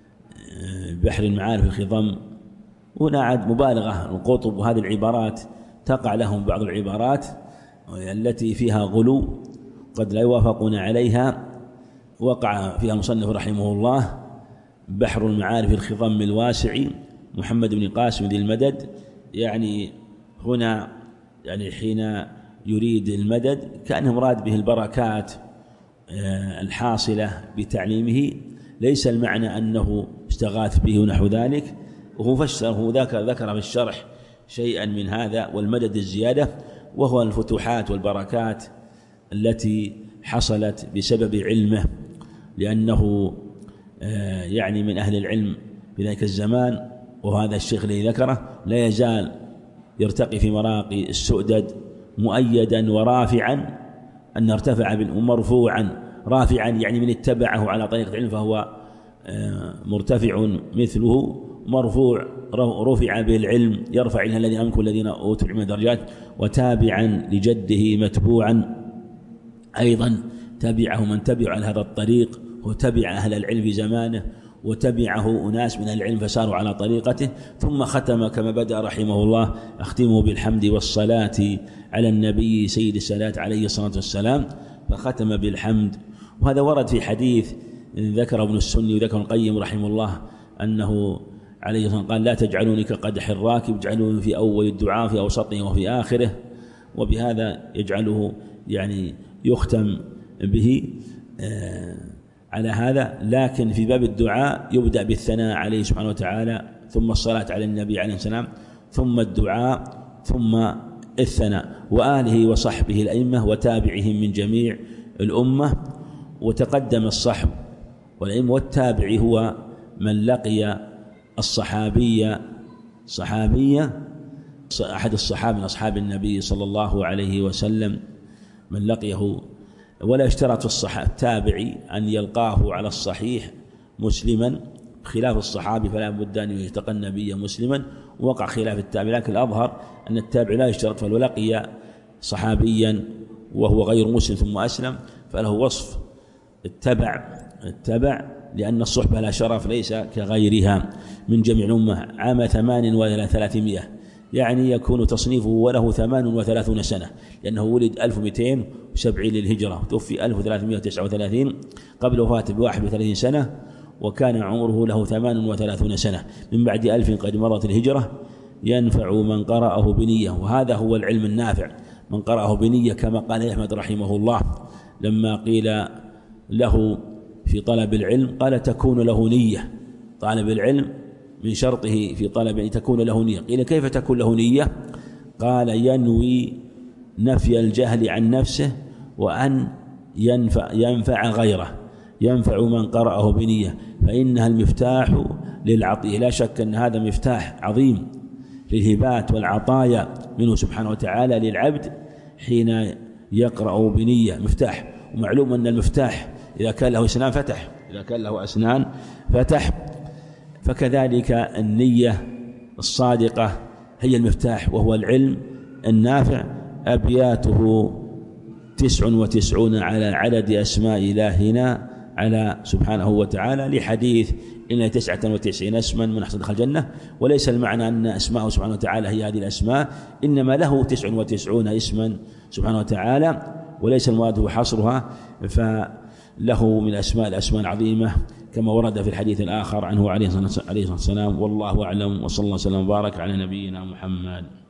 بحر المعارف الخضم. هنا عاد مبالغة القطب، وهذه العبارات تقع لهم بعض العبارات التي فيها غلو قد لا يوافقون عليها. وقع فيها المصنف رحمه الله بحر المعارف الخضم الواسع محمد بن قاسم ذي المدد، يعني هنا يعني حين يريد المدد كأنه مراد به البركات الحاصلة بتعليمه، ليس المعنى أنه استغاث به ونحو ذلك. وهو فسره ذكر في الشرح شيئا من هذا، والمدد الزيادة وهو الفتوحات والبركات التي حصلت بسبب علمه، لأنه يعني من أهل العلم في ذلك الزمان. وهذا الشيخ الذي ذكره لا يزال يرتقي في مراقي السؤدد مؤيدا ورافعا، أن ارتفع مرفوعا رافعا، يعني من اتبعه على طريقة العلم فهو مرتفع مثله، مرفوع رفع بالعلم يرفع إلى الذين آمنوا الذين أوتوا العلم درجات، وتابعا لجده متبوعا أيضا تبعه من تبع على هذا الطريق، وتبع أهل العلم في زمانه، وتبعه أناس من العلم فساروا على طريقته. ثم ختم كما بدأ رحمه الله: أختمه بالحمد والصلاة على النبي سيد الصلاة عليه الصلاة والسلام، فختم بالحمد. وهذا ورد في حديث ذكر ابن السني وذكر القيم رحمه الله أنه عليه الصلاة والسلام قال: لا تجعلوني كقدح الراكب، اجعلوني في أول الدعاء في أوسطه وفي آخره. وبهذا يجعله يعني يختم به على هذا. لكن في باب الدعاء يبدأ بالثناء عليه سبحانه وتعالى، ثم الصلاة على النبي عليه السلام، ثم الدعاء، ثم الثناء، وآله وصحبه الأئمة وتابعهم من جميع الأمة. وتقدم الصحب والعلم. والتابعي هو من لقي الصحابية أحد الصحابة من أصحاب النبي صلى الله عليه وسلم، من لقيه. ولا يشترط التابعي أن يلقاه على الصحيح مسلما، خلاف الصحابي فلا بد أن يلتقى النبي مسلما، ووقع خلاف التابعي. لكن الأظهر أن التابعي لا يشترط، فلو لقي صحابيا وهو غير مسلم ثم أسلم فله وصف التبع، لأن الصحبة لا شرف ليس كغيرها من جميع الأمة. عام 38 يعني يكون تصنيفه وله 38 سنة، لأنه ولد 1270 للهجرة، توفي 1339 قبل وفاته ب31 سنة، وكان عمره له 38 سنة. من بعد 1000 قد مرت الهجرة. ينفع من قرأه بنية، وهذا هو العلم النافع، من قرأه بنية، كما قال أحمد رحمه الله لما قيل له في طلب العلم قال تكون له نية. طالب العلم من شرطه في طلب أن تكون له نية. قيل كيف تكون له نية؟ قال ينوي نفي الجهل عن نفسه وأن ينفع غيره. ينفع من قرأه بنية، فإنها المفتاح للعطية. لا شك أن هذا مفتاح عظيم للهبات والعطايا منه سبحانه وتعالى للعبد حين يقرأ بنية، مفتاح. ومعلوم أن المفتاح إذا كان له أسنان فتح، فكذلك النية الصادقة هي المفتاح، وهو العلم النافع. أبياته 99 على عدد أسماء إلهنا على سبحانه وتعالى، لحديث إن 99 اسما من أحسن دخل الجنة. وليس المعنى أن أسماءه سبحانه وتعالى هي هذه الأسماء، إنما له 99 اسما سبحانه وتعالى، وليس المراد حصرها، فله من الأسماء العظيمة كما ورد في الحديث الآخر عنه عليه الصلاة والسلام. والله أعلم، وصلى الله وسلم وبارك على نبينا محمد.